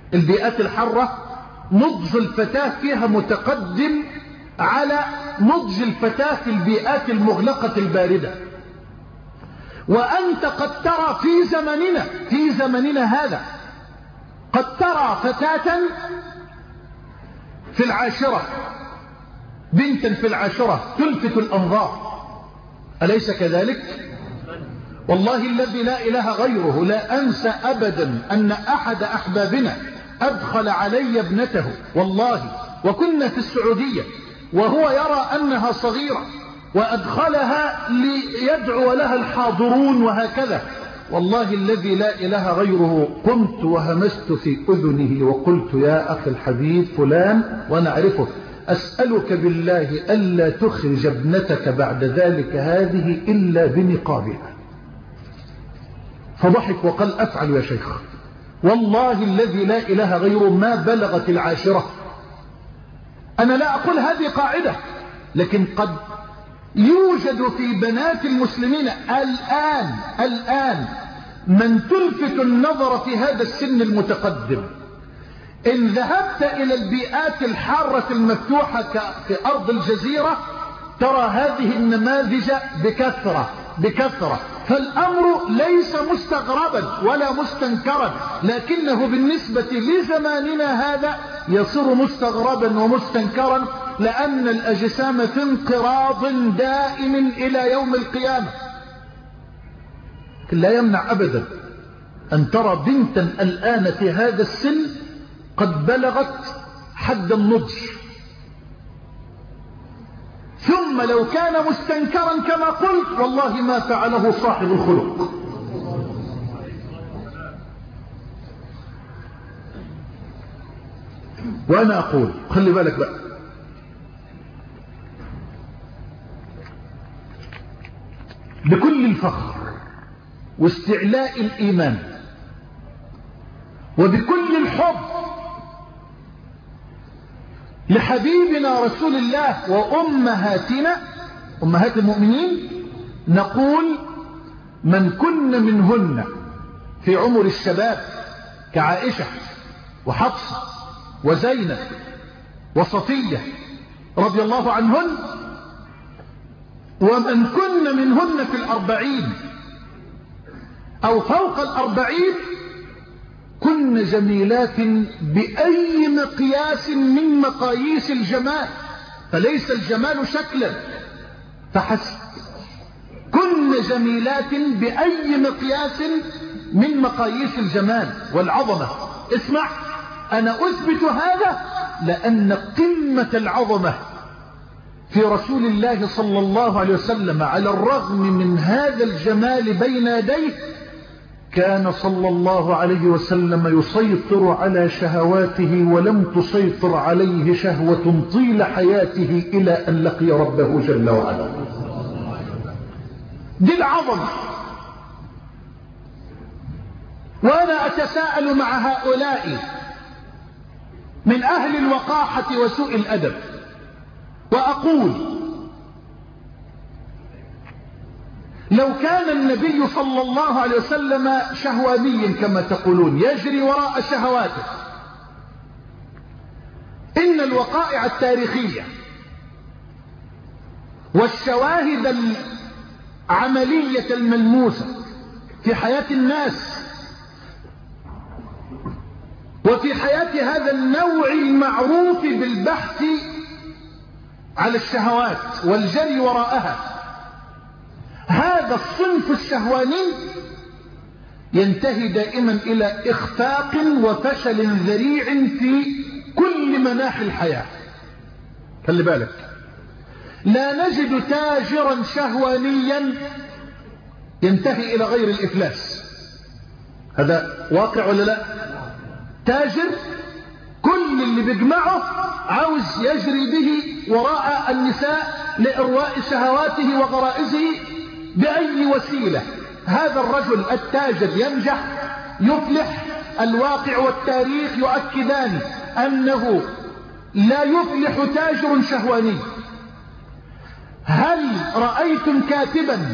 البيئات الحارة نضج الفتاة فيها متقدم على نضج الفتاة في البيئات المغلقة الباردة. وأنت قد ترى في زمننا في زمننا هذا قد ترى فتاة في العاشرة، بنتا في العاشرة تلفت الأنظار، أليس كذلك؟ والله الذي لا إله غيره لا أنسى أبدا أن أحد أحبابنا أدخل علي ابنته والله، وكنا في السعودية، وهو يرى أنها صغيرة وأدخلها ليدعو لها الحاضرون وهكذا. والله الذي لا إله غيره قمت وهمست في أذنه وقلت يا أخي الحبيب فلان وأنا أعرفه، أسألك بالله ألا تخرج ابنتك بعد ذلك هذه إلا بنقابها. فضحك وقال أفعل يا شيخ. والله الذي لا إله غيره ما بلغت العاشرة. أنا لا أقول هذه قاعدة، لكن قد يوجد في بنات المسلمين الآن الآن من تلفت النظر في هذا السن المتقدم. إن ذهبت إلى البيئات الحارة المفتوحة في أرض الجزيرة ترى هذه النماذج بكثرة بكثرة. فالأمر ليس مستغربا ولا مستنكرا، لكنه بالنسبة لزماننا هذا يصير مستغربا ومستنكرا، لأن الأجسام في انقراض دائم إلى يوم القيامة. لا يمنع أبدا أن ترى بنتا الآن في هذا السن قد بلغت حد النضج، ثم لو كان مستنكرا كما قلت والله ما فعله صاحب الخلق. وأنا أقول خلي بالك بقى، بكل الفخر واستعلاء الإيمان وبكل الحب لحبيبنا رسول الله وأمهاتنا أمهات المؤمنين، نقول من كن منهن في عمر الشباب كعائشة وحفصة وزينب وصفية رضي الله عنهن، ومن كن منهن في الأربعين أو فوق الأربعين، كن جميلات بأي مقياس من مقاييس الجمال، فليس الجمال شكلا فحسب، كن جميلات بأي مقياس من مقاييس الجمال والعظمة. اسمع، أنا أثبت هذا لأن قمة العظمة في رسول الله صلى الله عليه وسلم على الرغم من هذا الجمال بين يديه كان صلى الله عليه وسلم يسيطر على شهواته ولم تسيطر عليه شهوة طيل حياته إلى أن لقي ربه جل وعلا. دي العظمة. وأنا أتساءل مع هؤلاء من أهل الوقاحة وسوء الأدب وأقول لو كان النبي صلى الله عليه وسلم شهوانيا كما تقولون يجري وراء شهواته، إن الوقائع التاريخية والشواهد العملية الملموسة في حياة الناس وفي حياة هذا النوع المعروف بالبحث على الشهوات والجري وراءها، هذا الصنف الشهواني ينتهي دائما إلى إخفاق وفشل ذريع في كل مناحي الحياة. خلي بالك، لا نجد تاجرا شهوانيا ينتهي إلى غير الإفلاس. هذا واقع ولا لا؟ تاجر كل اللي بيجمعه عاوز يجري به وراء النساء لإرواء شهواته وغرائزه بأي وسيلة. هذا الرجل التاجر ينجح يفلح. الواقع والتاريخ يؤكدان أنه لا يفلح تاجر شهواني. هل رأيتم كاتبا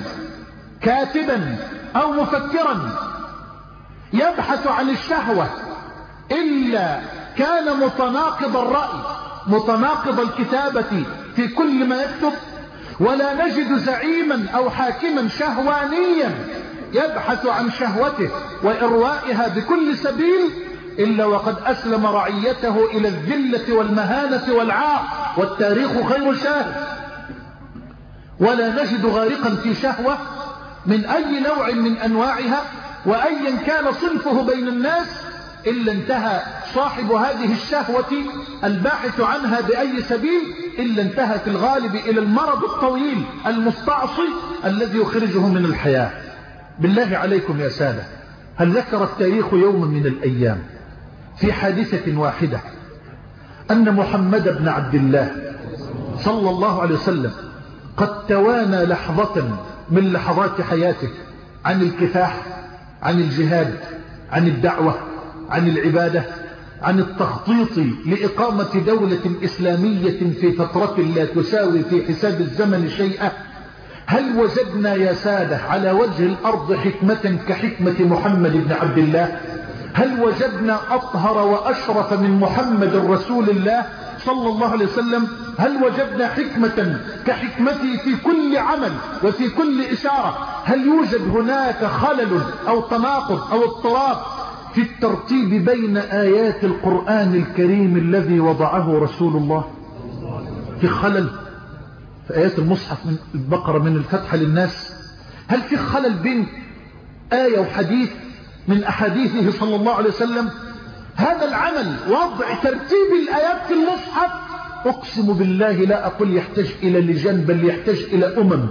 كاتبا أو مفكرا يبحث عن الشهوة إلا كان متناقض الرأي متناقض الكتابة في كل ما يكتب، ولا نجد زعيما أو حاكما شهوانيا يبحث عن شهوته وإروائها بكل سبيل إلا وقد أسلم رعيته إلى الذلة والمهانة والعار، والتاريخ خير شاهد. ولا نجد غارقا في شهوة من أي نوع من أنواعها وأيا كان صنفه بين الناس إلا انتهى صاحب هذه الشهوة الباحث عنها بأي سبيل إلا انتهى في الغالب إلى المرض الطويل المستعصي الذي يخرجه من الحياة. بالله عليكم يا سادة، هل ذكر التاريخ يوما من الأيام في حادثة واحدة أن محمد بن عبد الله صلى الله عليه وسلم قد توانى لحظة من لحظات حياته عن الكفاح، عن الجهاد، عن الدعوة، عن العبادة، عن التخطيط لإقامة دولة إسلامية في فترة لا تساوي في حساب الزمن شيئا؟ هل وجدنا يا سادة على وجه الأرض حكمة كحكمة محمد بن عبد الله؟ هل وجدنا أطهر وأشرف من محمد رسول الله صلى الله عليه وسلم؟ هل وجدنا حكمة كحكمته في كل عمل وفي كل إشارة؟ هل يوجد هناك خلل أو تناقض أو اضطراب في الترتيب بين آيات القرآن الكريم الذي وضعه رسول الله؟ في خلل في آيات المصحف من البقرة من الفتحة للناس؟ هل في خلل بين آية وحديث من أحاديثه صلى الله عليه وسلم؟ هذا العمل وضع ترتيب الآيات في المصحف أقسم بالله لا أقول يحتاج إلى لجان بل يحتاج إلى أمم.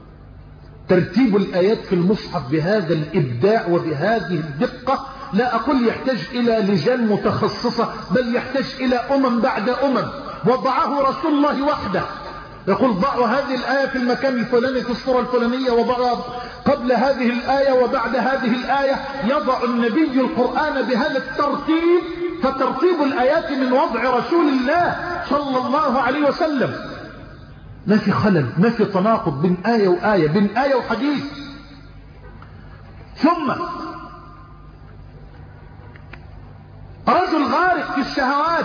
ترتيب الآيات في المصحف بهذا الإبداع وبهذه الدقة لا أقول يحتاج إلى لجان متخصصة بل يحتاج إلى أمم بعد أمم. وضعه رسول الله وحده، يقول ضعوا هذه الآية في المكان الفلاني في الصورة الفلانية، وضعوا قبل هذه الآية وبعد هذه الآية. يضع النبي القرآن بهذا الترتيب، فترتيب الآيات من وضع رسول الله صلى الله عليه وسلم. ما في خلل، ما في تناقض بين آية وآية، بين آية وحديث. ثم رجل غارق في الشهوات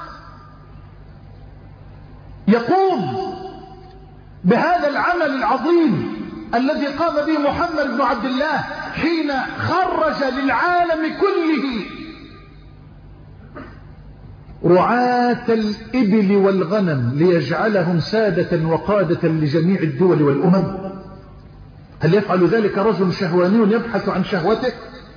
يقوم بهذا العمل العظيم الذي قام به محمد بن عبد الله حين خرج للعالم كله رعاة الإبل والغنم ليجعلهم سادة وقادة لجميع الدول والأمم. هل يفعل ذلك رجل شهواني يبحث عن شهوته؟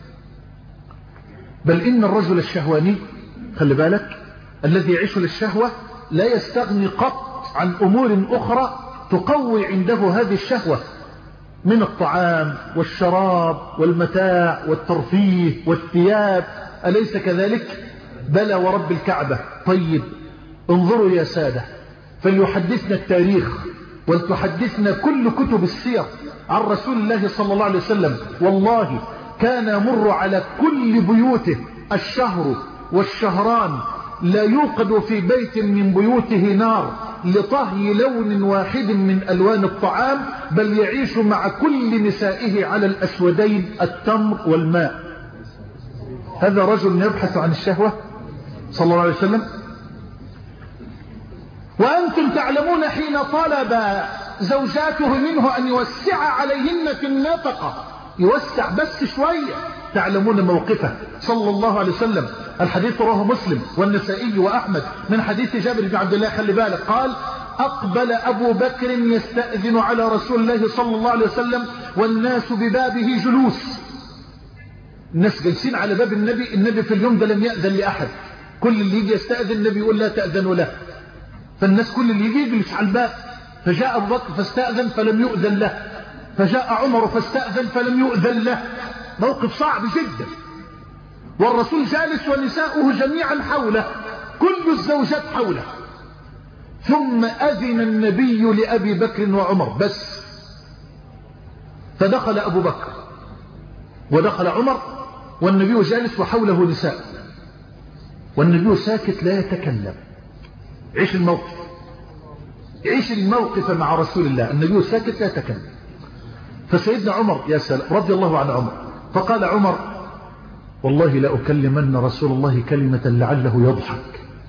بل إن الرجل الشهواني خلي بالك الذي يعيش للشهوة لا يستغني قط عن أمور أخرى تقوي عنده هذه الشهوة من الطعام والشراب والمتاع والترفيه والثياب، أليس كذلك؟ بلى ورب الكعبة. طيب انظروا يا سادة، فليحدثنا التاريخ ولتحدثنا كل كتب السير عن رسول الله صلى الله عليه وسلم. والله كان يمر على كل بيوته الشهر والشهران لا يوقد في بيت من بيوته نار لطهي لون واحد من ألوان الطعام، بل يعيش مع كل نسائه على الأسودين التمر والماء. هذا رجل يبحث عن الشهوة صلى الله عليه وسلم. وأنتم تعلمون حين طلب زوجاته منه أن يوسع عليهن في النفقة، يوسع بس شوية، تعلمون موقفه صلى الله عليه وسلم. الحديث رواه مسلم والنسائي وأحمد من حديث جابر بن عبد الله، خلي بالك، قال أقبل أبو بكر يستأذن على رسول الله صلى الله عليه وسلم والناس ببابه جلوس. الناس جالسين على باب النبي، النبي في اليوم ده لم يأذن لأحد، كل اللي يجي يستأذن النبي يقول لا تأذنوا له، فالناس كل اللي يجي يجلس على الباب. فجاء أبو بكر فاستأذن فلم يؤذن له، فجاء عمر فاستأذن فلم يؤذن له. موقف صعب جدا، والرسول جالس ونساؤه جميعا حوله، كل الزوجات حوله. ثم أذن النبي لأبي بكر وعمر بس، فدخل أبو بكر ودخل عمر والنبي جالس وحوله نساء، والنبي ساكت لا يتكلم. عيش الموقف، عيش الموقف مع رسول الله، النبي ساكت لا يتكلم. فسيدنا عمر يا سلام رضي الله عن عمر، فقال عمر والله لأكلمن رسول الله كلمة لعله يضحك.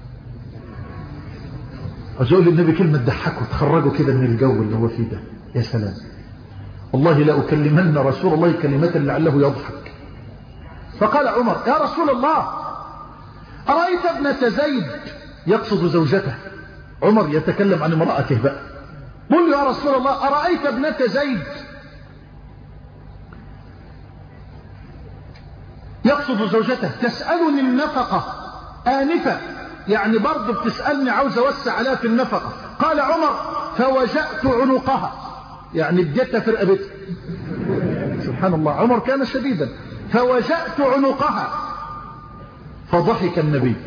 أقول للنبي كلمة تضحكه تخرجه كده من الجو اللي هو فيه ده. يا سلام. والله لأكلمن رسول الله كلمة لعله يضحك. فقال عمر يا رسول الله أرأيت ابنة زيد، يقصد زوجته. عمر يتكلم عن امرأته بقى. قل يا رسول الله أرأيت ابنة زيد، يقصد زوجته، تسألني النفقة آنفة، يعني برضه بتسألني عاوز أوسع عليها في النفقة. قال عمر فوجأت عنقها، يعني اديتها في رقبتها. سبحان الله، عمر كان شديدا. فوجأت عنقها فضحك النبي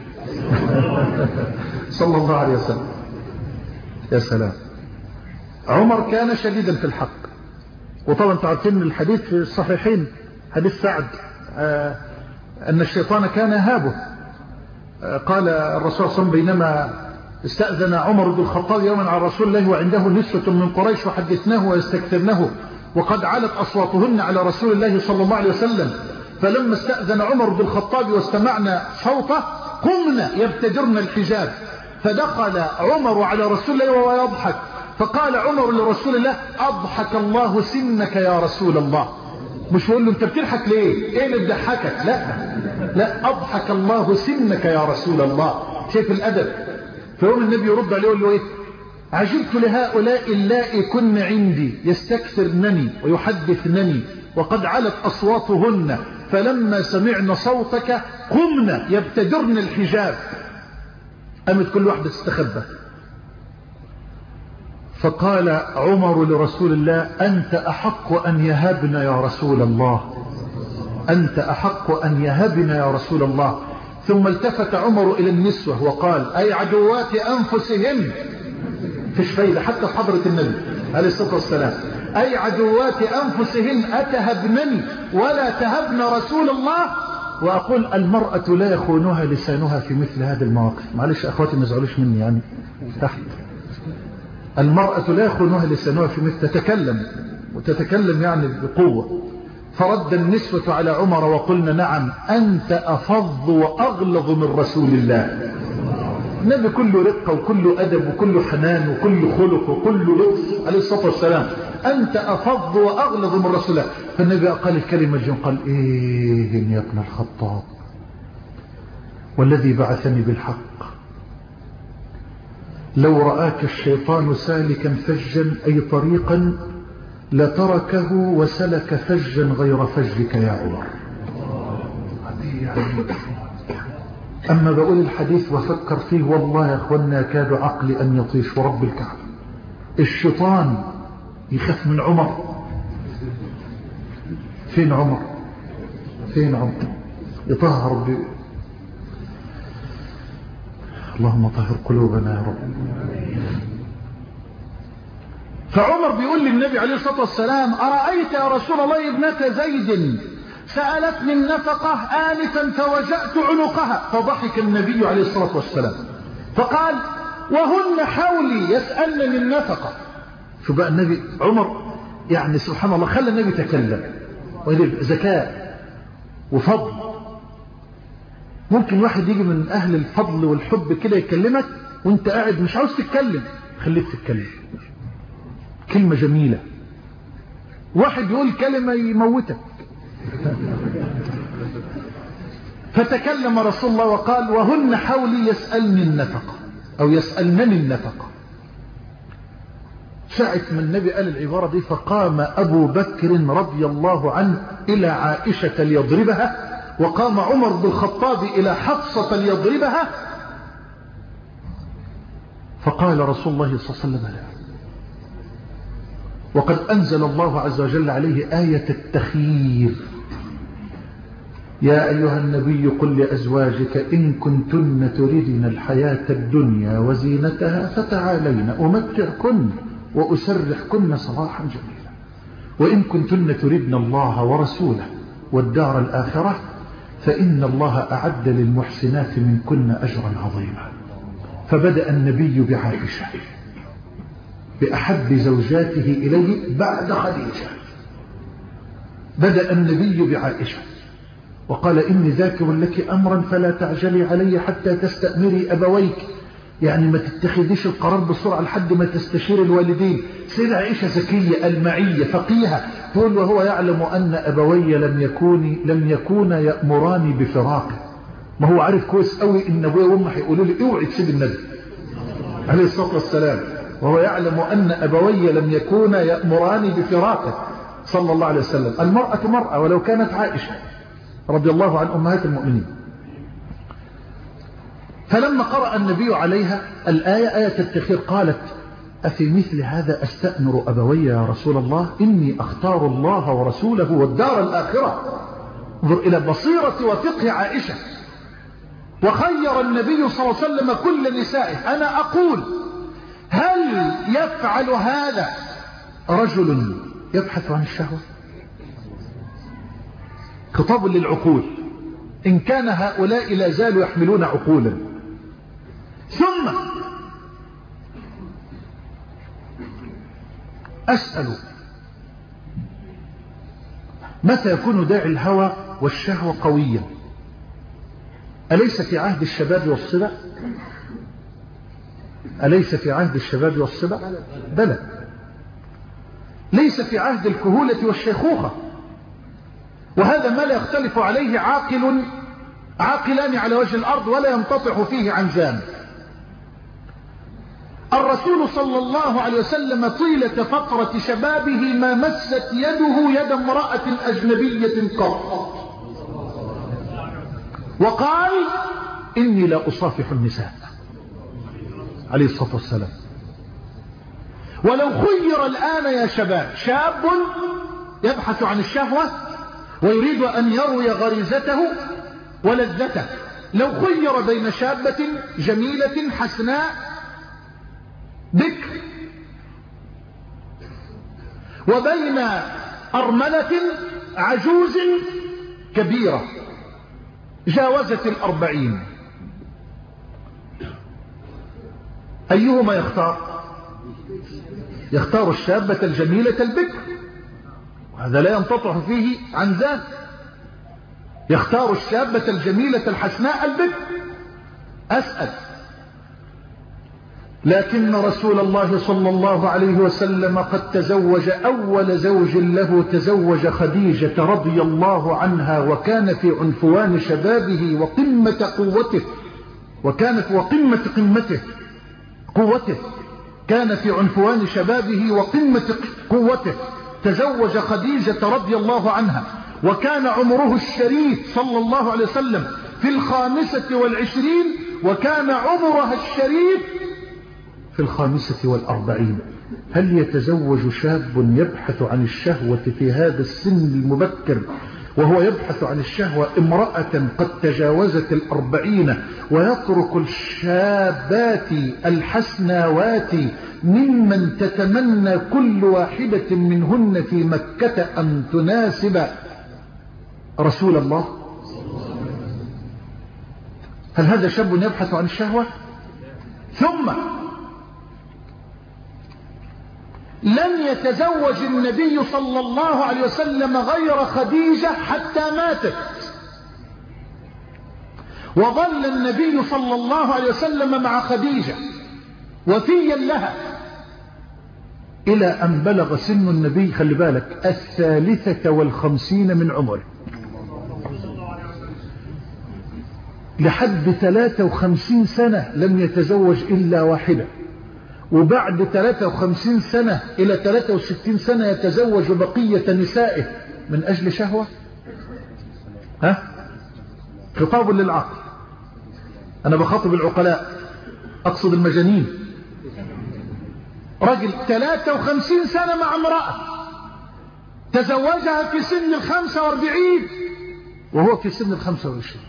صلى الله عليه وسلم. يا سلام. عمر كان شديدا في الحق. وطبعا تعرفين الحديث في الصحيحين، حديث سعد آه أن الشيطان كان هابه. آه قال الرسول صلى الله عليه وسلم بينما استأذن عمر بن الخطاب يوما على رسول الله وعنده نسوة من قريش وحدثناه ويستكثرنه وقد علت أصواتهن على رسول الله صلى الله عليه وسلم، فلما استأذن عمر بن الخطاب واستمعنا صوته قمنا يبتدرن الحجاب، فدخل عمر على رسول الله وهو يضحك، فقال عمر لرسول الله أضحك الله سنك يا رسول الله. مش يقول له انت بتضحك ليه، ايه اللي بيضحكك؟ لا لا، أضحك الله سنك يا رسول الله. شايف الأدب. فيقوم النبي يرد عليه يقول له ايه؟ عجبت لهؤلاء اللائي كن عندي يستكثرنني ويحدثنني وقد علت أصواتهن، فلما سمعن صوتك قمنا يبتدرن الحجاب. قامت كل واحدة تستخبى. فقال عمر لرسول الله أنت أحق أن يهبنا يا رسول الله، أنت أحق أن يهبنا يا رسول الله. ثم التفت عمر إلى النسوة وقال أي عدوات أنفسهن، فيش فايدة حتى في حضرة النبي عليه الصلاة والسلام، أي عدوات أنفسهن أتهبنني ولا تهبن رسول الله. وأقول المرأة لا يخونها لسانها في مثل هذه المواقف. معلش أخواتي ما زعلوش مني يعني تحت. المرأة لا يخونها لسانها في مثل، تتكلم وتتكلم يعني بقوة. فرد النسوة على عمر وقلنا نعم أنت أفض وأغلظ من رسول الله. النبي كله رقة وكله أدب وكله حنان وكله خلق وكله لطف عليه الصلاة والسلام. أنت أفض وأغلظ من رسول الله. فالنبي قال الكلمة جن قال إيه يا ابن الخطاب والذي بعثني بالحق لو رآك الشيطان سالكا فجا أي طريقا لتركه وسلك فجا غير فجك يا عمر. أما بقول الحديث وفكر فيه والله يا أخوانا كاد عقلي أن يطيش ورب الكعبة. الشيطان يخاف من عمر. فين عمر؟ فين عمر؟ يطهر ب... اللهم طهر قلوبنا يا رب. فعمر بيقول للنبي عليه الصلاة والسلام أرأيت يا رسول الله ابنة زيد سألتني النفقة آنفا فوجأت عنقها، فضحك النبي عليه الصلاة والسلام فقال وهن حولي يسألني النفقة. شو بقى النبي عمر يعني سبحان الله خلى النبي يتكلم، وهذه ذكاء وفضل. ممكن واحد يجي من أهل الفضل والحب كده يكلمك وانت قاعد مش عاوز تتكلم، خليك تتكلم كلمة جميلة. واحد يقول كلمة يموتك. فتكلم رسول الله وقال وهن حولي يسألني النفقة أو يسألنني النفقة. ساعة من النبي قال العبارة دي فقام أبو بكر رضي الله عنه إلى عائشة ليضربها، وقام عمر بن الخطاب إلى حفصة ليضربها، فقال رسول الله صلى الله عليه وسلم لا. وقد أنزل الله عز وجل عليه آية التخيير يا أيها النبي قل لأزواجك إن كنتن تريدن الحياة الدنيا وزينتها فتعالين أمتعكن وأسرحكن سراحا جميلا وإن كنتن تريدن الله ورسوله والدار الآخرة فإن الله أعد للمحسنات منكن أجرا عظيما. فبدأ النبي بعائشة بأحب زوجاته إليه بعد خديجة. بدأ النبي بعائشة وقال إني ذاكر لك أمرا فلا تعجلي علي حتى تستأمري أبويك، يعني ما تتخذيش القرار بسرعة لحد ما تستشير الوالدين. سيدة عائشة ذكية المعية فقيهة تقول وهو يعلم أن أبوي لم يكوني لم يكونا يأمراني بفراقه. ما هو عارف كويس قوي إن أبوي وأمي هيقولوا لي اوعي تسيب النبي عليه الصلاة والسلام، وهو يعلم أن أبوي لم يكونا يأمراني بفراقه صلى الله عليه وسلم. المرأة مرأة ولو كانت عائشة رضي الله عن أمهات المؤمنين. فلما قرأ النبي عليها الآية آية التخير قالت أفي مثل هذا أستأمر أبوي يا رسول الله إني أختار الله ورسوله والدار الآخرة. انظر إلى بصيرة وفقه عائشة. وخير النبي صلى الله عليه وسلم كل نسائه. أنا أقول هل يفعل هذا رجل يبحث عن الشهوة؟ خطاب للعقول إن كان هؤلاء لا زالوا يحملون عقولا. ثم أسأل متى يكون داعي الهوى والشهوة قويا؟ أليس في عهد الشباب والصبا؟ أليس في عهد الشباب والصبا؟ بلى. ليس في عهد الكهولة والشيخوخة. وهذا ما لا يختلف عليه عاقل عاقلان على وجه الأرض ولا ينتطح فيه عنزان. الرسول صلى الله عليه وسلم طيلة فترة شبابه ما مست يده يد امرأة أجنبية قط، وقال إني لا أصافح النساء عليه الصلاة والسلام. ولو خير الآن يا شباب شاب يبحث عن الشهوة ويريد أن يروي غريزته ولذته، لو خير بين شابة جميلة حسناء بكر وبين أرملة عجوز كبيرة جاوزت الأربعين، أيهما يختار؟ يختار الشابة الجميلة البكر، وهذا لا ينتطح فيه عن ذلك. يختار الشابة الجميلة الحسناء البكر. أسأل لكن رسول الله صلى الله عليه وسلم قد تزوج أول زوج له، تزوج خديجة رضي الله عنها، وكان في عنفوان شبابه وقمة قوته، وكانت وقمة قمته قوته كان في عنفوان شبابه وقمة قوته. تزوج خديجة رضي الله عنها وكان عمره الشريف صلى الله عليه وسلم في الخامسة والعشرين، وكان عمرها الشريف في الخامسة والأربعين. هل يتزوج شاب يبحث عن الشهوة في هذا السن المبكر وهو يبحث عن الشهوة امرأة قد تجاوزت الأربعين، ويترك الشابات الحسناوات ممن تتمنى كل واحدة منهن في مكة أن تناسب رسول الله؟ هل هذا شاب يبحث عن الشهوة؟ ثم لم يتزوج النبي صلى الله عليه وسلم غير خديجة حتى ماتت، وظل النبي صلى الله عليه وسلم مع خديجة وفيا لها إلى أن بلغ سن النبي، خلي بالك، الثالثة والخمسين من عمره، لحد ثلاثة وخمسين سنة لم يتزوج إلا واحدة، وبعد ثلاثة وخمسين سنة إلى ثلاثة وستين سنة يتزوج بقية نسائه من أجل شهوة. ها؟ خطاب للعقل، أنا بخاطب العقلاء، أقصد المجانين. رجل ثلاثة وخمسين سنة مع امرأة تزوجها في سن الخمسة واربعين وهو في سن الخمسة وعشرين،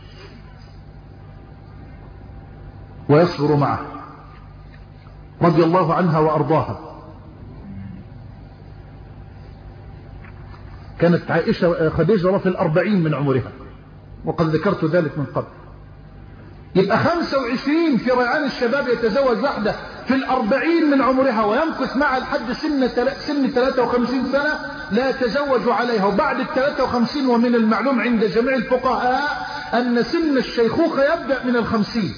ويصبر معه رضي الله عنها وأرضاها. كانت عائشة خديجة في الأربعين من عمرها، وقد ذكرت ذلك من قبل. يبقى خمسة وعشرين في ريعان الشباب يتزوج واحدة في الأربعين من عمرها ويمكث معها لحد سن سن ثلاثة وخمسين سنة، لا يتزوج عليها. وبعد الثلاثة وخمسين، ومن المعلوم عند جميع الفقهاء أن سن الشيخوخة يبدأ من الخمسين،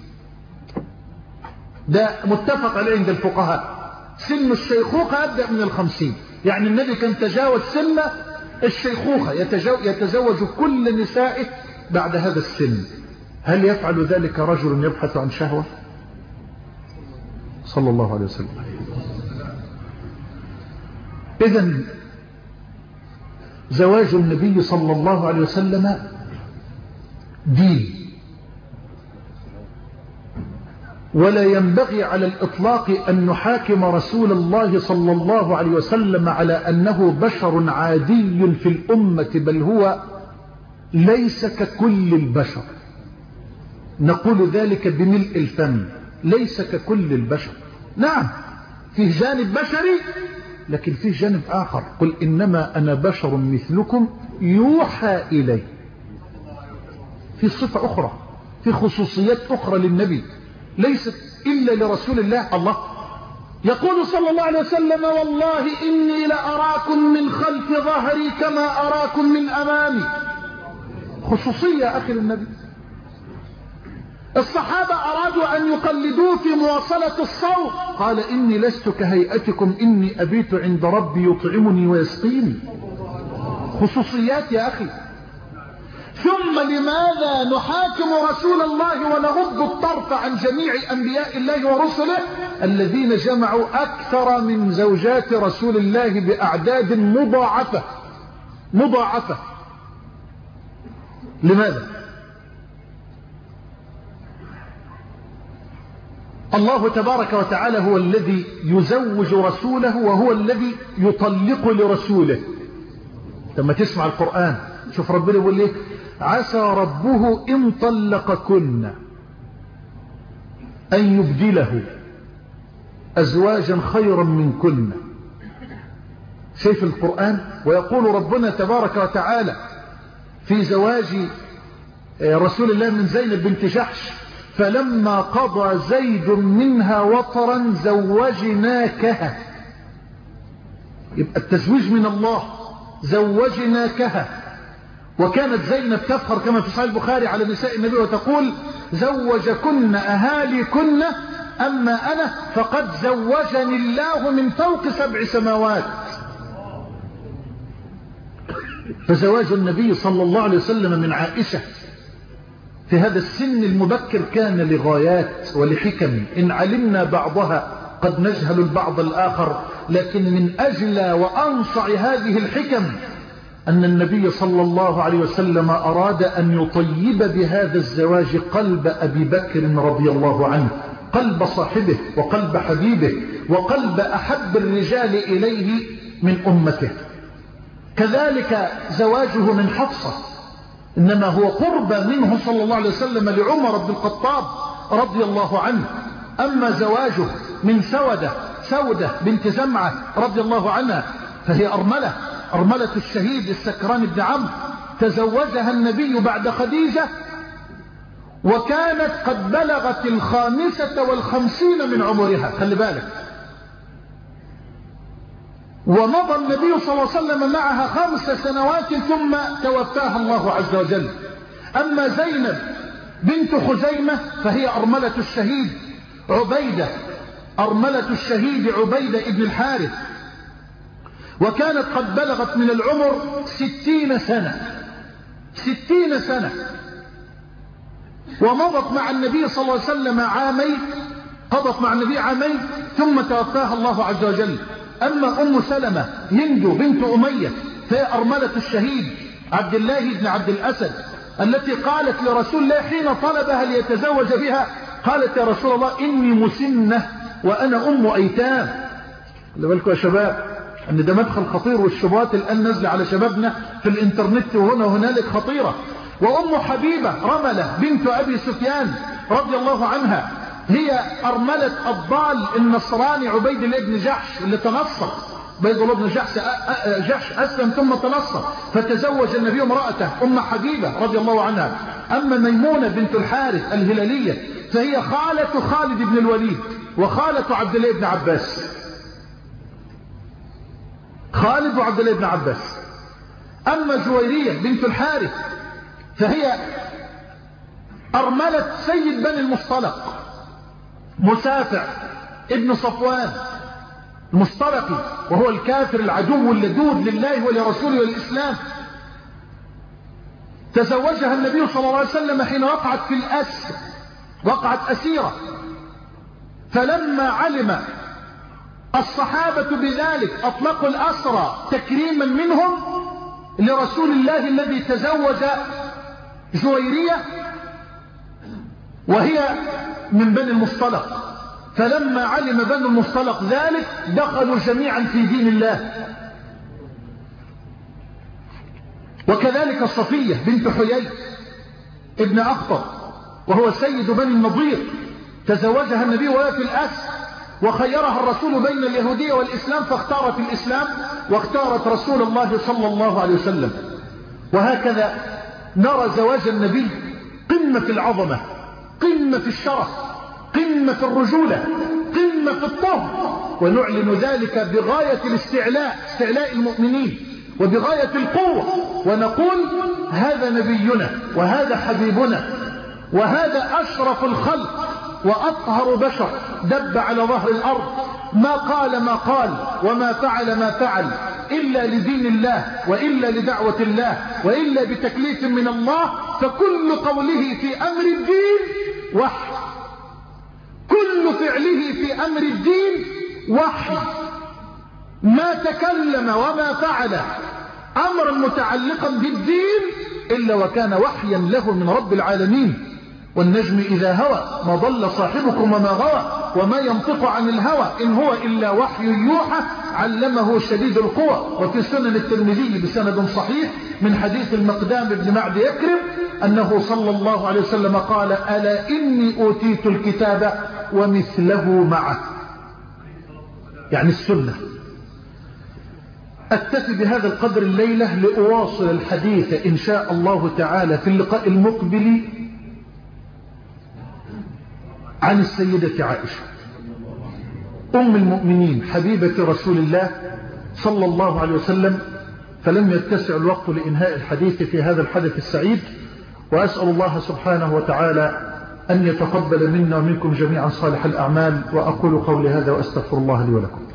ده متفق عليه عند الفقهاء. سن الشيخوخة يبدأ من الخمسين، يعني النبي كان تجاوز سن الشيخوخة، يتزوج كل نسائه بعد هذا السن. هل يفعل ذلك رجل يبحث عن شهوة؟ صلى الله عليه وسلم. إذن زواج النبي صلى الله عليه وسلم دين، ولا ينبغي على الإطلاق أن نحاكم رسول الله صلى الله عليه وسلم على أنه بشر عادي في الأمة، بل هو ليس ككل البشر. نقول ذلك بملء الفم، ليس ككل البشر. نعم فيه جانب بشري، لكن فيه جانب آخر. قل إنما أنا بشر مثلكم يوحى إلي. في صفة أخرى، في خصوصيات أخرى للنبي ليست إلا لرسول الله. الله يقول صلى الله عليه وسلم: والله إني لأراكم من خلف ظهري كما أراكم من أمامي. خصوصية أخي للنبي. الصحابة أرادوا أن يقلدوه في مواصلة الصوت، قال: إني لست كهيئتكم، إني أبيت عند ربي يطعمني ويسقيني. خصوصيات يا أخي. ثم لماذا نحاكم رسول الله ونغض الطرف عن جميع أنبياء الله ورسله الذين جمعوا أكثر من زوجات رسول الله بأعداد مضاعفة مضاعفة؟ لماذا؟ الله تبارك وتعالى هو الذي يزوج رسوله، وهو الذي يطلق لرسوله. لما تسمع القرآن شوف ربنا يقول ليه: عسى ربه إن طلقكن أن يبدله أزواجا خيرا منكن. شايف القرآن؟ ويقول ربنا تبارك وتعالى في زواج رسول الله من زينب بنت جحش: فلما قضى زيد منها وطرا زوجناكها. يبقى التزويج من الله، زوجناكها. وكانت زينب تفخر كما في صحيح البخاري على نساء النبي وتقول: زوجكن أهاليكن، أما أنا فقد زوجني الله من فوق سبع سماوات. فزواج النبي صلى الله عليه وسلم من عائشة في هذا السن المبكر كان لغايات ولحكم، إن علمنا بعضها قد نجهل البعض الآخر، لكن من أجل وأنصع هذه الحكم أن النبي صلى الله عليه وسلم أراد أن يطيب بهذا الزواج قلب أبي بكر رضي الله عنه، قلب صاحبه وقلب حبيبه وقلب أحب الرجال إليه من أمته. كذلك زواجه من حفصة إنما هو قرب منه صلى الله عليه وسلم لعمر بن الخطاب رضي الله عنه. أما زواجه من سودة سودة بنت زمعة رضي الله عنها فهي أرملة أرملة الشهيد السكران بن عمرو، تزوجها النبي بعد خديجة وكانت قد بلغت الخامسة والخمسين من عمرها. خلي بالك. ومضى النبي صلى الله عليه وسلم معها خمس سنوات ثم توفاها الله عز وجل. أما زينب بنت خزيمة فهي أرملة الشهيد عبيدة أرملة الشهيد عبيدة ابن الحارث، وكانت قد بلغت من العمر ستين سنة ستين سنة ومضت مع النبي صلى الله عليه وسلم عامين قضت مع النبي عامين ثم توفاها الله عز وجل. أما أم سلمة هند بنت أمية فهي أرملة الشهيد عبد الله بن عبد الأسد، التي قالت لرسول الله حين طلبها ليتزوج بها، قالت: يا رسول الله إني مسنة وأنا أم أيتام. خلي بالكم يا شباب أن ده مدخل خطير، والشبهات الآن نزل على شبابنا في الإنترنت وهنا وهنالك خطيرة. وأم حبيبة رملة بنت أبي سفيان رضي الله عنها هي أرملة الضال النصراني عبيد الله بن جحش اللي تنصر. عبيد الله بن جحش جحش أسلم ثم تنصر، فتزوج النبي امرأته أم حبيبة رضي الله عنها. أما ميمونة بنت الحارث الهلالية فهي خالة خالد بن الوليد وخالة عبد الله بن عباس خالد وعبد الله بن عباس. أما جويرية بنت الحارث فهي أرملة سيد بني المصطلق مسافع ابن صفوان المصطلقي، وهو الكافر العدو اللدود لله ولرسوله والإسلام. تزوجها النبي صلى الله عليه وسلم حين وقعت في الأسر، وقعت أسيرة، فلما علم الصحابة بذلك أطلقوا الأسرى تكريما منهم لرسول الله الذي تزوج جويرية وهي من بني المصطلق. فلما علم بني المصطلق ذلك دخلوا جميعا في دين الله. وكذلك صفية بنت حيي ابن أخطب وهو سيد بني النضير، تزوجها النبي وهي في الأسر، وخيرها الرسول بين اليهودية والإسلام فاختارت الإسلام واختارت رسول الله صلى الله عليه وسلم. وهكذا نرى زواج النبي قمة في العظمة، قمة في الشرف، قمة في الرجولة، قمة في الطهر، ونعلن ذلك بغاية الاستعلاء، استعلاء المؤمنين، وبغاية القوة، ونقول هذا نبينا وهذا حبيبنا وهذا أشرف الخلق وأطهر بشر دب على ظهر الأرض، ما قال ما قال وما فعل ما فعل إلا لدين الله وإلا لدعوة الله وإلا بتكليف من الله. فكل قوله في أمر الدين وحي، كل فعله في أمر الدين وحي، ما تكلم وما فعل أمرا متعلقا بالدين إلا وكان وحيا له من رب العالمين. والنجم إذا هوى ما ضل صاحبكم وما غوى وما ينطق عن الهوى إن هو إلا وحي يوحى علمه شديد القوى. وفي سنن الترمذي بسند صحيح من حديث المقدام بن معد يكرم أنه صلى الله عليه وسلم قال ألا إني أوتيت الكتاب ومثله معه، يعني السنة. أكتفي بهذا القدر الليلة لأواصل الحديث إن شاء الله تعالى في اللقاء المقبل عن السيدة عائشة أم المؤمنين حبيبة رسول الله صلى الله عليه وسلم. فلم يتسع الوقت لإنهاء الحديث في هذا الحدث السعيد، وأسأل الله سبحانه وتعالى أن يتقبل منا ومنكم جميعا صالح الأعمال. وأقول قولي هذا وأستغفر الله لي ولكم.